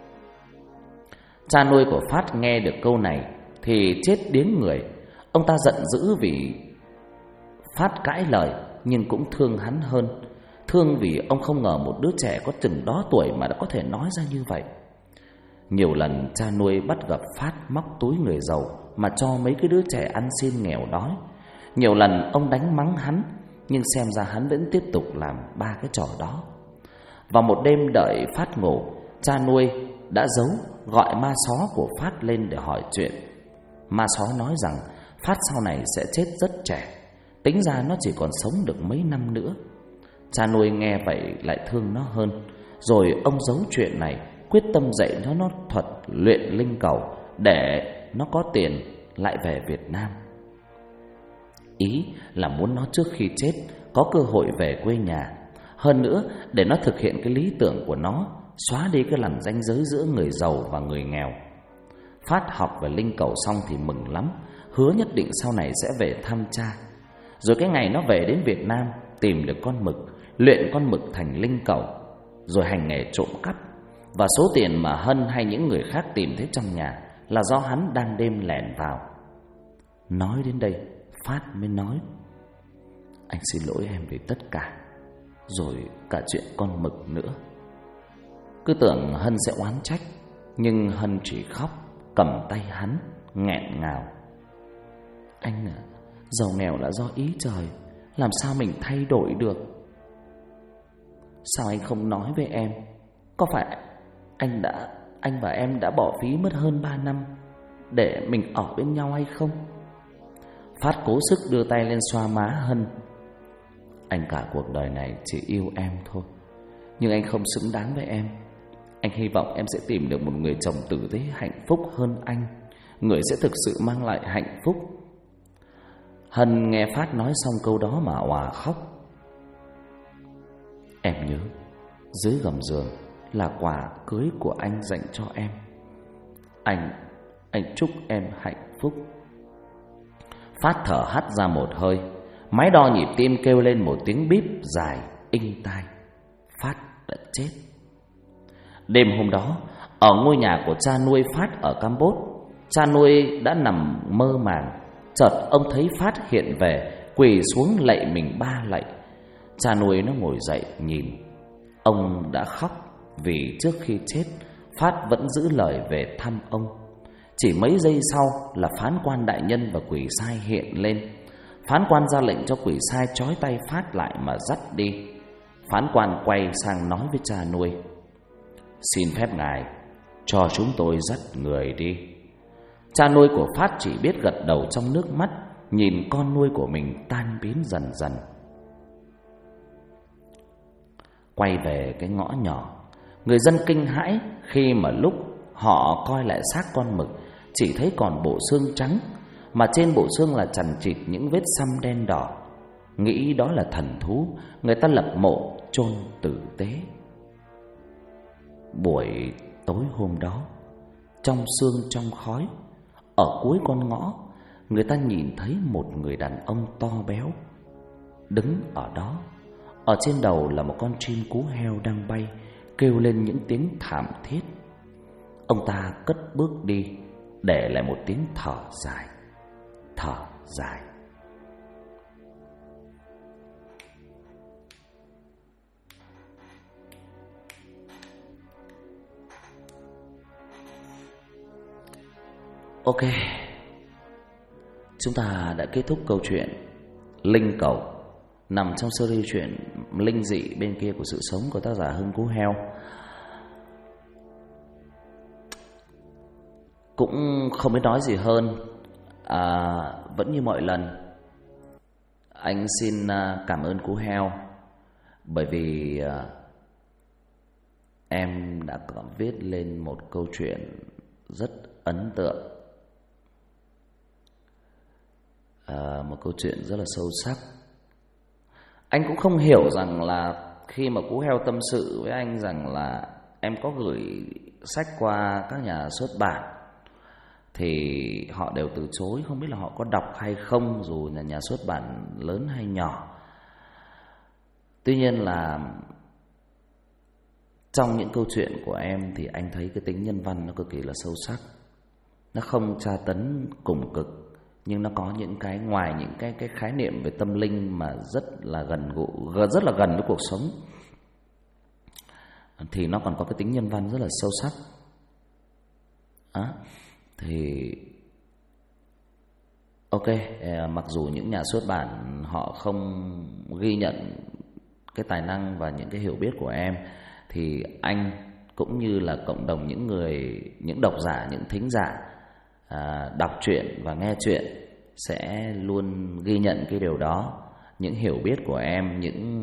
Cha nuôi của Phát nghe được câu này thì chết điếng người. Ông ta giận dữ vì Phát cãi lời, nhưng cũng thương hắn hơn. Thương vì ông không ngờ một đứa trẻ có chừng đó tuổi mà đã có thể nói ra như vậy. Nhiều lần cha nuôi bắt gặp Phát móc túi người giàu mà cho mấy cái đứa trẻ ăn xin nghèo đói. Nhiều lần ông đánh mắng hắn, nhưng xem ra hắn vẫn tiếp tục làm ba cái trò đó. Vào một đêm đợi Phát ngủ, cha nuôi đã giấu gọi ma xó của Phát lên để hỏi chuyện. Ma xó nói rằng Phát sau này sẽ chết rất trẻ, tính ra nó chỉ còn sống được mấy năm nữa. Cha nuôi nghe vậy lại thương nó hơn, rồi ông giấu chuyện này, quyết tâm dạy nó thuật luyện linh cầu để nó có tiền lại về Việt Nam. Ý là muốn nó trước khi chết có cơ hội về quê nhà. Hơn nữa, để nó thực hiện cái lý tưởng của nó, xóa đi cái lằn ranh giới giữa người giàu và người nghèo. Phát học về linh cầu xong thì mừng lắm, hứa nhất định sau này sẽ về thăm cha. Rồi cái ngày nó về đến Việt Nam, tìm được con mực, luyện con mực thành linh cầu, rồi hành nghề trộm cắp. Và số tiền mà Hân hay những người khác tìm thấy trong nhà là do hắn đang đêm lẻn vào. Nói đến đây, Phát mới nói: anh xin lỗi em về tất cả, rồi cả chuyện con mực nữa. Cứ tưởng Hân sẽ oán trách, nhưng Hân chỉ khóc, cầm tay hắn, nghẹn ngào: anh à, giàu nghèo là do ý trời, làm sao mình thay đổi được? Sao anh không nói với em? Có phải anh và em đã bỏ phí mất hơn 3 năm để mình ở bên nhau hay không? Phát cố sức đưa tay lên xoa má Hân: anh cả cuộc đời này chỉ yêu em thôi, nhưng anh không xứng đáng với em. Anh hy vọng em sẽ tìm được một người chồng tử tế hạnh phúc hơn anh, người sẽ thực sự mang lại hạnh phúc. Hân nghe Phát nói xong câu đó mà òa khóc. Em nhớ, dưới gầm giường là quà cưới của anh dành cho em. Anh chúc em hạnh phúc. Phát thở hắt ra một hơi, máy đo nhịp tim kêu lên một tiếng bíp dài inh tai. Phát đã chết. Đêm hôm đó, ở ngôi nhà của cha nuôi Phát ở Campuchia, cha nuôi đã nằm mơ màng. Chợt ông thấy Phát hiện về, quỳ xuống lạy mình 3 lạy. Cha nuôi nó ngồi dậy nhìn. Ông đã khóc vì trước khi chết, Phát vẫn giữ lời về thăm ông. Chỉ mấy giây sau là phán quan đại nhân và quỷ sai hiện lên. Phán quan ra lệnh cho quỷ sai trói tay Phát lại mà dắt đi. Phán quan quay sang nói với cha nuôi: xin phép ngài cho chúng tôi dắt người đi. Cha nuôi của Phát chỉ biết gật đầu trong nước mắt, nhìn con nuôi của mình tan biến dần dần. Quay về cái ngõ nhỏ, người dân kinh hãi khi mà lúc họ coi lại xác con mực, chỉ thấy còn bộ xương trắng, mà trên bộ xương là chằng chịt những vết xăm đen đỏ. Nghĩ đó là thần thú, người ta lập mộ chôn tử tế. Buổi tối hôm đó, trong sương trong khói, ở cuối con ngõ, người ta nhìn thấy một người đàn ông to béo đứng ở đó. Ở trên đầu là một con chim cú heo đang bay, kêu lên những tiếng thảm thiết. Ông ta cất bước đi, để lại một tiếng thở dài, thở dài. Ok, chúng ta đã kết thúc câu chuyện Linh Cầu, nằm trong series chuyện linh dị bên kia của sự sống của tác giả Hưng Cú Heo. Cũng không biết nói gì hơn. Vẫn như mọi lần, anh xin cảm ơn Cú Heo, bởi vì em đã viết lên một câu chuyện rất ấn tượng, một câu chuyện rất là sâu sắc. Anh cũng không hiểu rằng là khi mà Cú Heo tâm sự với anh rằng là em có gửi sách qua các nhà xuất bản thì họ đều từ chối, không biết là họ có đọc hay không, dù là nhà xuất bản lớn hay nhỏ. Tuy nhiên là trong những câu chuyện của em thì anh thấy cái tính nhân văn nó cực kỳ là sâu sắc. Nó không tra tấn cùng cực, nhưng nó có những cái ngoài những cái khái niệm về tâm linh mà rất là rất là gần với cuộc sống, thì nó còn có cái tính nhân văn rất là sâu sắc. Đó. Thì ok, mặc dù những nhà xuất bản họ không ghi nhận cái tài năng và những cái hiểu biết của em, thì anh cũng như là cộng đồng những độc giả, những thính giả đọc truyện và nghe truyện sẽ luôn ghi nhận cái điều đó. Những hiểu biết của em,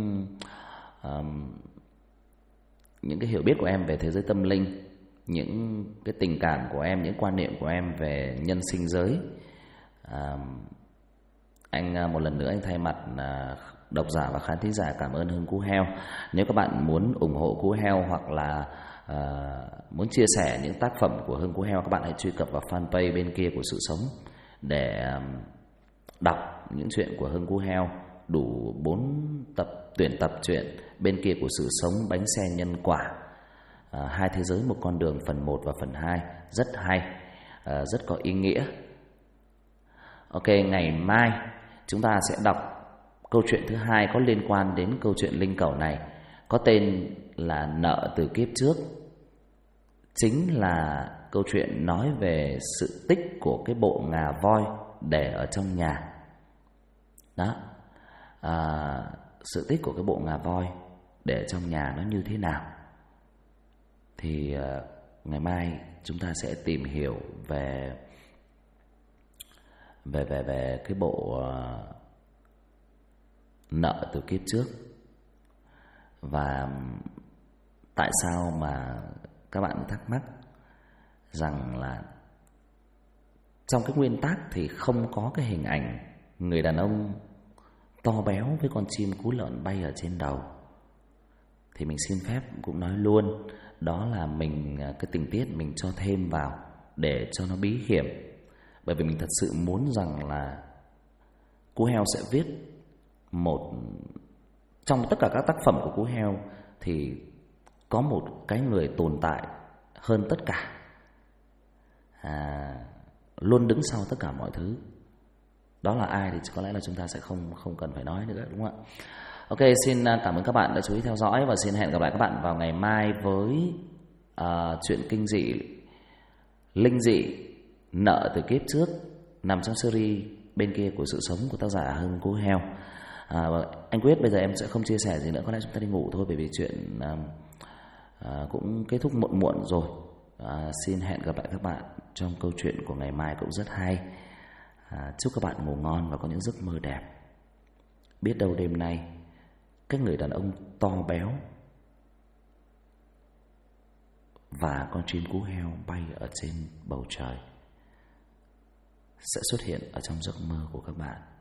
những cái hiểu biết của em về thế giới tâm linh, những cái tình cảm của em, những quan niệm của em về nhân sinh giới. Anh một lần nữa anh thay mặt độc giả và khán thính giả cảm ơn Hưng Cú Heo. Nếu các bạn muốn ủng hộ Cú Heo hoặc là muốn chia sẻ những tác phẩm của Hưng Cú Heo, các bạn hãy truy cập vào fanpage Bên Kia Của Sự Sống để đọc những chuyện của Hưng Cú Heo. Đủ 4 tuyển tập truyện Bên Kia Của Sự Sống, Bánh Xe Nhân Quả, Hai Thế Giới Một Con Đường phần 1 và phần 2 rất hay, rất có ý nghĩa. Ok, ngày mai chúng ta sẽ đọc câu chuyện thứ hai có liên quan đến câu chuyện linh cẩu này, có tên là Nợ Từ Kiếp Trước. Chính là câu chuyện nói về sự tích của cái bộ ngà voi để ở trong nhà. Đó, sự tích của cái bộ ngà voi để ở trong nhà nó như thế nào. Thì ngày mai chúng ta sẽ tìm hiểu về cái bộ Nợ Từ Kiếp Trước, và tại sao mà các bạn thắc mắc rằng là trong cái nguyên tác thì không có cái hình ảnh người đàn ông to béo với con chim cú lợn bay ở trên đầu, thì mình xin phép cũng nói luôn, đó là cái tình tiết mình cho thêm vào để cho nó bí hiểm. Bởi vì mình thật sự muốn rằng là Cú Heo sẽ viết trong tất cả các tác phẩm của Cú Heo thì có một cái người tồn tại hơn tất cả, luôn đứng sau tất cả mọi thứ. Đó là ai thì có lẽ là chúng ta sẽ không cần phải nói nữa, đúng không ạ? Ok, xin cảm ơn các bạn đã chú ý theo dõi, và xin hẹn gặp lại các bạn vào ngày mai với chuyện kinh dị, linh dị Nợ Từ Kiếp Trước, nằm trong series Bên Kia Của Sự Sống của tác giả Hưng Cú Heo. Anh quyết bây giờ em sẽ không chia sẻ gì nữa, có lẽ chúng ta đi ngủ thôi, bởi vì chuyện cũng kết thúc muộn rồi. Xin hẹn gặp lại các bạn trong câu chuyện của ngày mai cũng rất hay. Chúc các bạn ngủ ngon và có những giấc mơ đẹp. Biết đâu đêm nay cái người đàn ông to béo và con chim cú heo bay ở trên bầu trời sẽ xuất hiện ở trong giấc mơ của các bạn.